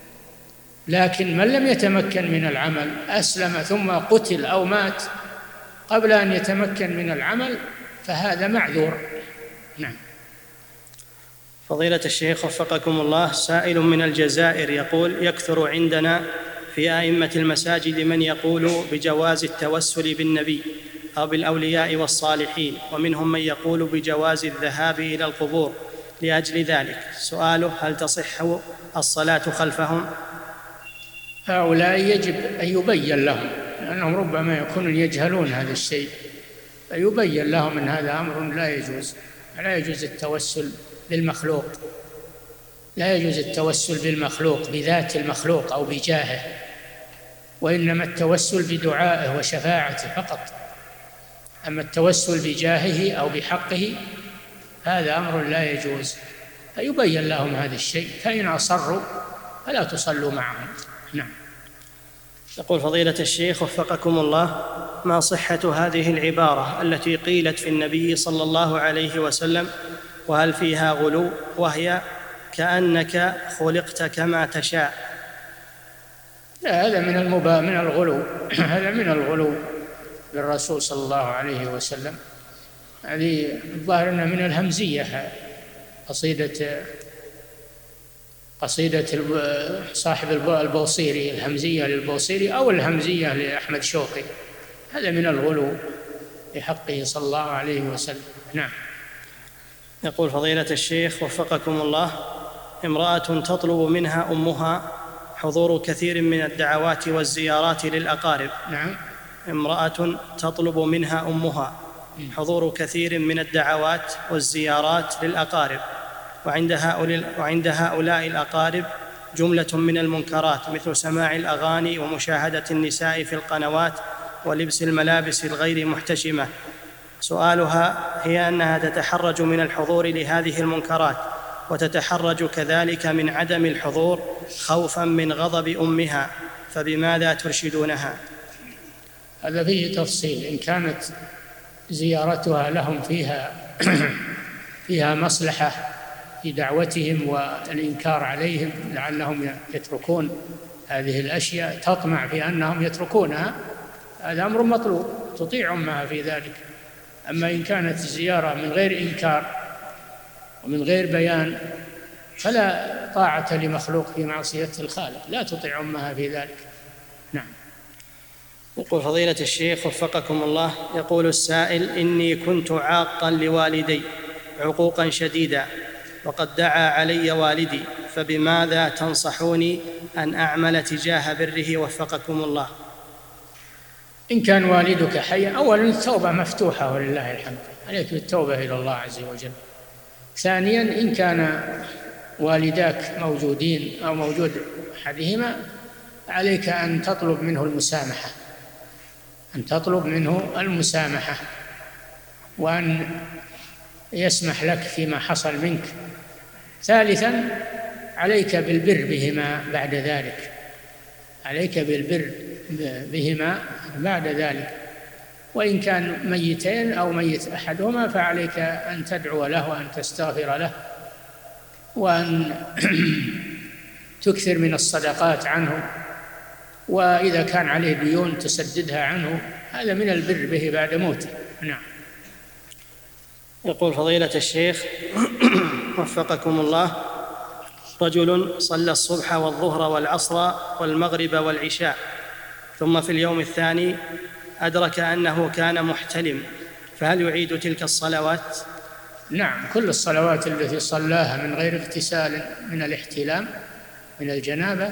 لكن من لم يتمكن من العمل أسلم ثم قتل أو مات قبل أن يتمكن من العمل فهذا معذور. نعم. فضيلة الشيخ وفقكم الله: سائل من الجزائر يقول: يكثر عندنا في أئمة المساجد من يقول بجواز التوسل بالنبي أو بالأولياء والصالحين، ومنهم من يقول بجواز الذهاب إلى القبور لأجل ذلك. سؤاله: هل تصح الصلاة خلفهم؟ هؤلاء يجب أن يبين لهم، لأنهم ربما يكونون يجهلون هذا الشيء، فيبين لهم أن هذا أمر لا يجوز. لا يجوز التوسل بالمخلوق، لا يجوز التوسل بالمخلوق بذات المخلوق أو بجاهه، وإنما التوسل بدعائه وشفاعته فقط. أما التوسل بجاهه أو بحقه هذا أمر لا يجوز، فيبين لهم هذا الشيء، فإن أصروا فلا تصلوا معهم. نعم. يقول فضيلة الشيخ وفقكم الله: ما صحة هذه العبارة التي قيلت في النبي صلى الله عليه وسلم وهل فيها غلو، وهي كأنك خلقت كما تشاء؟ لا، هذا من المبا من الغلو هذا من الغلو بالرسول صلى الله عليه وسلم. هذه الظاهر أنها من الهمزية، قصيدة قصيدة صاحب البوصيري، الهمزية للبوصيري أو الهمزية لأحمد شوقي، هذا من الغلو بحقه صلى الله عليه وسلم. نعم. يقول فضيلة الشيخ وفقكم الله: امرأة تطلب منها أمها حضور كثير من الدعوات والزيارات للأقارب. نعم. امرأة تطلب منها أمها حضور كثير من الدعوات والزيارات للأقارب، وعند هؤلاء, وعند هؤلاء الأقارب جملة من المنكرات مثل سماع الأغاني ومشاهدة النساء في القنوات ولبس الملابس الغير محتشمة. سؤالها هي أنها تتحرج من الحضور لهذه المنكرات، وتتحرج كذلك من عدم الحضور خوفا من غضب أمها، فبماذا ترشدونها؟ هذا فيه تفصيل. إن كانت زيارتها لهم فيها فيها مصلحة في دعوتهم والإنكار عليهم لعلهم يتركون هذه الأشياء، تطمع في أنهم يتركونها، هذا أمر مطلوب، تطيع أمها في ذلك. أما إن كانت الزيارة من غير إنكار ومن غير بيان فلا طاعة لمخلوق في معصية الخالق، لا تطيع أمها في ذلك. نعم. يقول فضيلة الشيخ وفقكم الله، يقول السائل: إني كنت عاقا لوالدي عقوقا شديدا، وقد دعا علي والدي، فبماذا تنصحوني أن أعمل تجاه بره وفقكم الله؟ إن كان والدك حيا، أولا التوبة مفتوحة ولله الحمد، عليك بالتوبة إلى الله عز وجل. ثانيا إن كان والداك موجودين أو موجود أحدهما، عليك أن تطلب منه المسامحة أن تطلب منه المسامحة وأن يسمح لك فيما حصل منك. ثالثا عليك بالبر بهما بعد ذلك عليك بالبر بهما بعد ذلك وإن كان ميتين أو ميت أحدهما فعليك أن تدعو له وأن تستغفر له، وأن تكثر من الصدقات عنه، وإذا كان عليه ديون تسددها عنه. هذا من البر به بعد موته. نعم. يقول فضيلة الشيخ وفقكم الله: رجل صلى الصبح والظهر والعصر والمغرب والعشاء، ثم في اليوم الثاني أدرك أنه كان محتلم، فهل يعيد تلك الصلوات؟ نعم، كل الصلوات التي صلاها من غير اغتسال من الاحتلام من الجنابة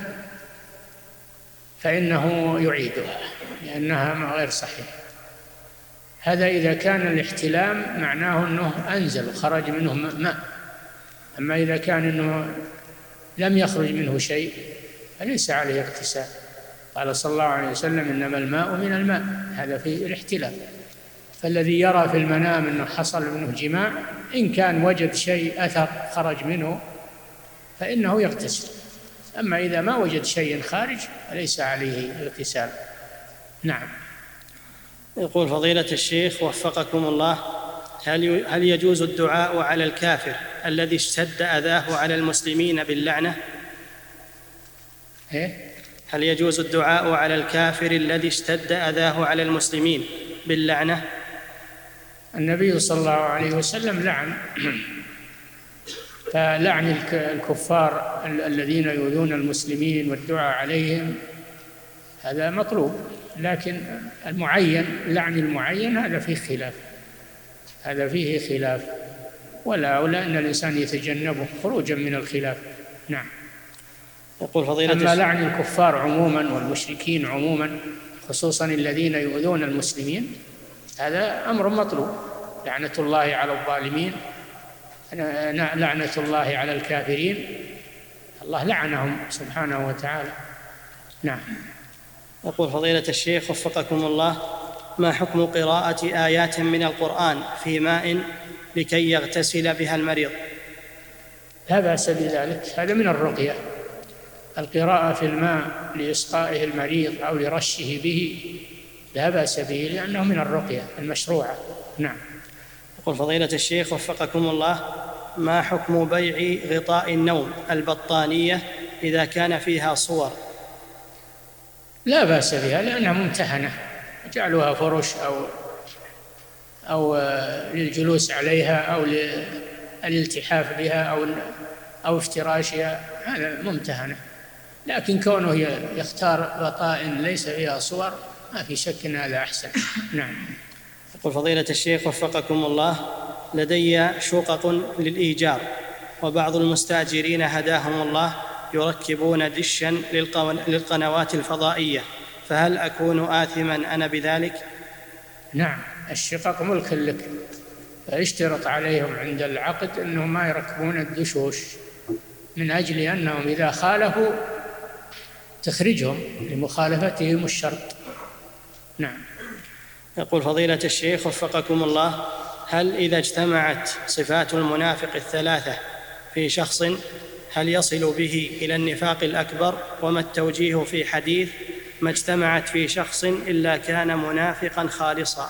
فإنه يعيدها، لأنها غير صحيحة. هذا إذا كان الاحتلام معناه أنه أنزل خرج منه ماء، أما إذا كان أنه لم يخرج منه شيء فليس عليه اغتسال. قال صلى الله عليه وسلم: إنما الماء من الماء، هذا في الاحتلام. فالذي يرى في المنام أنه حصل منه جماع، إن كان وجد شيء أثر خرج منه فإنه يغتسل، أما إذا ما وجد شيء خارج فليس عليه اغتسال. نعم. يقول فضيلة الشيخ وفقكم الله: هل هل يجوز الدعاء على الكافر الذي اشتد أذاه على المسلمين باللعنة؟ إيه؟ هل يجوز الدعاء على الكافر الذي اشتد أذاه على المسلمين باللعنة؟ النبي صلى الله عليه وسلم لعن، فلعن الكفار الذين يؤذون المسلمين والدعاء عليهم هذا مطلوب، لكن المعين لعن المعين هذا فيه خلاف هذا فيه خلاف ولا أولى أن الإنسان يتجنبه خروجا من الخلاف. نعم. يقول فضيلة أما لعن الكفار عموما والمشركين عموما، خصوصا الذين يؤذون المسلمين، هذا أمر مطلوب. لعنة الله على الظالمين، لعنة الله على الكافرين، الله لعنهم سبحانه وتعالى. نعم. يقول فضيلة الشيخ وفقكم الله: ما حكم قراءة آيات من القرآن في ماء لكي يغتسل بها المريض؟ لا بأس بذلك، هذا من الرقية. القراءة في الماء لإسقائه المريض أو لرشه به لا بأس به، لأنه من الرقية المشروعة. نعم. يقول فضيلة الشيخ وفقكم الله: ما حكم بيع غطاء النوم البطانية إذا كان فيها صور؟ لا بأس بها، لأنها ممتهنة، جعلوها فرش أو أو للجلوس عليها أو للالتحاف بها أو أو افتراشها، هذا ممتهنة. لكن كونه يختار غطاء ليس فيها صور ما في شك أن هذا أحسن. نعم. يقول فضيلة الشيخ وفقكم الله: لدي شقق للإيجار، وبعض المستأجرين هداهم الله يركبون دشا للقنوات الفضائية، فهل أكون آثما أنا بذلك؟ نعم، الشقق ملك لك، فاشترط عليهم عند العقد أنهم ما يركبون الدشوش، من أجل أنهم إذا خالفوا تخرجهم لمخالفتهم الشرط. نعم. يقول فضيلة الشيخ وفقكم الله: هل إذا اجتمعت صفات المنافق الثلاثة في شخص هل يصل به إلى النفاق الأكبر؟ وما التوجيه في حديث ما اجتمعت في شخص إلا كان منافقا خالصا؟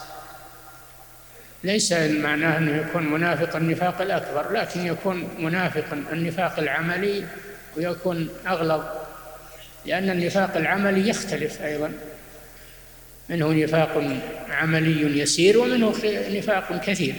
ليس معناه أنه يكون منافق النفاق الأكبر، لكن يكون منافق النفاق العملي ويكون أغلظ، لأن النفاق العملي يختلف أيضا، منه نفاق عملي يسير ومنه نفاق كثير،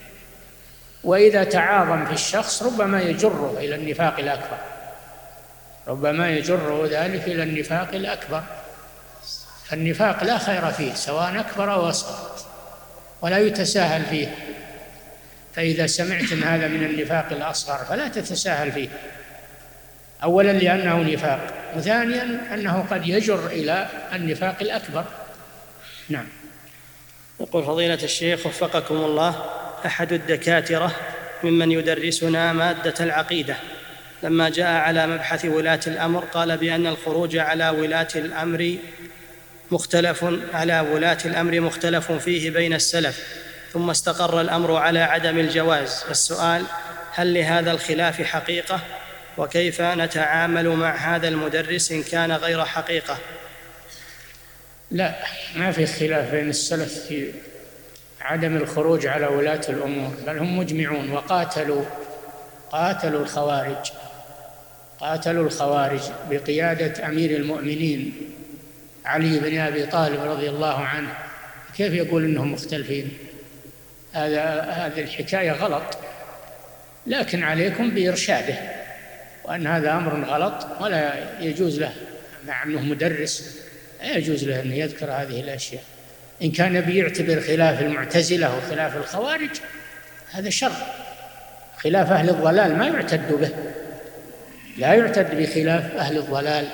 وإذا تعاظم في الشخص ربما يجره إلى النفاق الأكبر ربما يجره ذلك إلى النفاق الأكبر. فالنفاق لا خير فيه سواء أكبر أو أصغر، ولا يتساهل فيه. فإذا سمعتم هذا من النفاق الأصغر فلا تتساهل فيه، أولا لأنه نفاق، وثانيا أنه قد يجر إلى النفاق الأكبر. نعم. يقول فضيلة الشيخ وفقكم الله، أحد الدكاترة ممن يدرسنا مادة العقيدة لما جاء على مبحث ولاة الأمر قال بأن الخروج على ولاة الأمر مختلف على ولاة الأمر مختلف فيه بين السلف، ثم استقر الأمر على عدم الجواز. السؤال: هل لهذا الخلاف حقيقة؟ وكيف نتعامل مع هذا المدرس إن كان غير حقيقة؟ لا، ما في خلاف بين السلف في عدم الخروج على ولاة الأمور، بل هم مجمعون وقاتلوا قاتلوا الخوارج قاتلوا الخوارج بقيادة أمير المؤمنين علي بن أبي طالب رضي الله عنه. كيف يقول إنهم مختلفين؟ هذا هذه الحكاية غلط، لكن عليكم بإرشاده، وأن هذا أمر غلط ولا يجوز له، مع أنه مدرس لا يجوز له أن يذكر هذه الأشياء. إن كان بيعتبر خلاف المعتزلة وخلاف الخوارج هذا شر، خلاف أهل الضلال ما يعتد به، لا يعتد بخلاف أهل الضلال،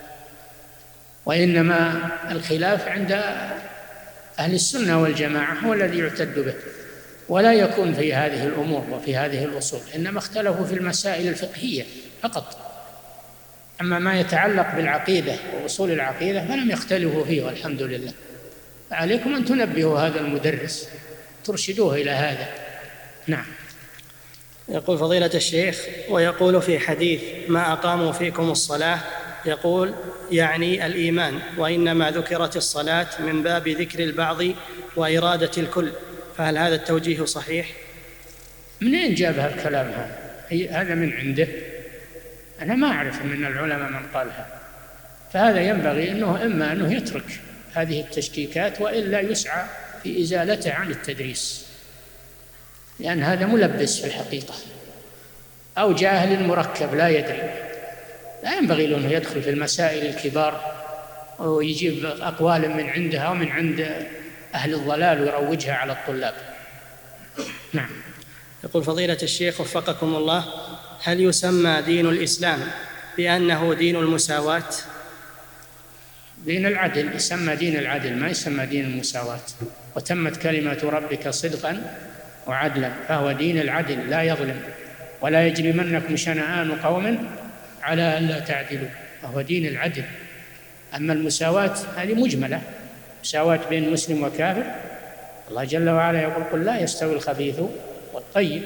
وإنما الخلاف عند أهل السنة والجماعة هو الذي يعتد به، ولا يكون في هذه الأمور وفي هذه الأصول، إنما اختلفوا في المسائل الفقهية فقط. أما ما يتعلق بالعقيدة وأصول العقيدة فلم يختلفوا فيه والحمد لله. فعليكم أن تنبهوا هذا المدرس، ترشدوه إلى هذا. نعم. يقول فضيلة الشيخ: ويقول في حديث ما أقاموا فيكم الصلاة يقول يعني الإيمان، وإنما ذكرت الصلاة من باب ذكر البعض وإرادة الكل، فهل هذا التوجيه صحيح؟ منين جاب هالكلام هذا؟ هذا من عنده، أنا ما أعرف من العلماء من قالها. فهذا ينبغي أنه إما أنه يترك هذه التشكيكات وإلا يسعى في إزالته عن التدريس، لأن هذا ملبس في الحقيقة أو جاهل مركب لا يدري. لا ينبغي له أنه يدخل في المسائل الكبار ويجيب أقوال من عندها ومن عند أهل الضلال ويروجها على الطلاب. نعم. يقول فضيلة الشيخ وفقكم الله: هل يسمى دين الإسلام بأنه دين المساواة؟ دين العدل، يسمى دين العدل، ما يسمى دين المساواة. وتمت كلمة ربك صدقا وعدلا، فهو دين العدل لا يظلم. ولا يجرمنكم شنآن قوم على ألا تعدلوا، فهو دين العدل. أما المساواة هذه مجملة، مساواة بين مسلم وكافر. الله جل وعلا يقول: قل لا يستوي الخبيث والطيب.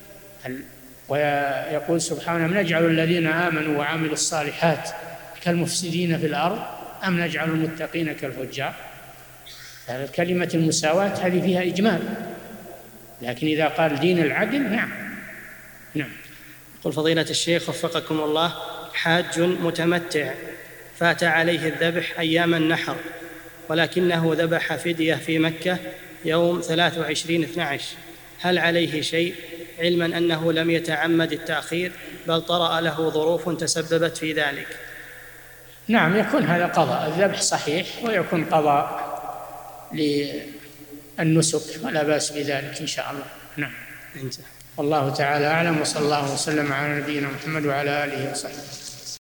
ويقول سبحانه: أم نجعل الذين آمنوا وعملوا الصالحات كالمفسدين في الأرض أم نجعل المتقين كالفجار. كلمة المساواة هذه فيها إجمال، لكن إذا قال دين العدل نعم نعم. يقول فضيلة الشيخ وفقكم الله: حاج متمتع فات عليه الذبح أيام النحر، ولكنه ذبح فدية في مكة يوم ثلاثة وعشرين اثني عشر، هل عليه شيء، علما أنه لم يتعمد التأخير بل طرأ له ظروف تسببت في ذلك؟ نعم، يكون هذا قضاء، الذبح صحيح ويكون قضاء للنسك، ولا بأس بذلك إن شاء الله. نعم. انت. والله تعالى أعلم، وصلى الله وسلم على نبينا محمد وعلى آله وصحبه.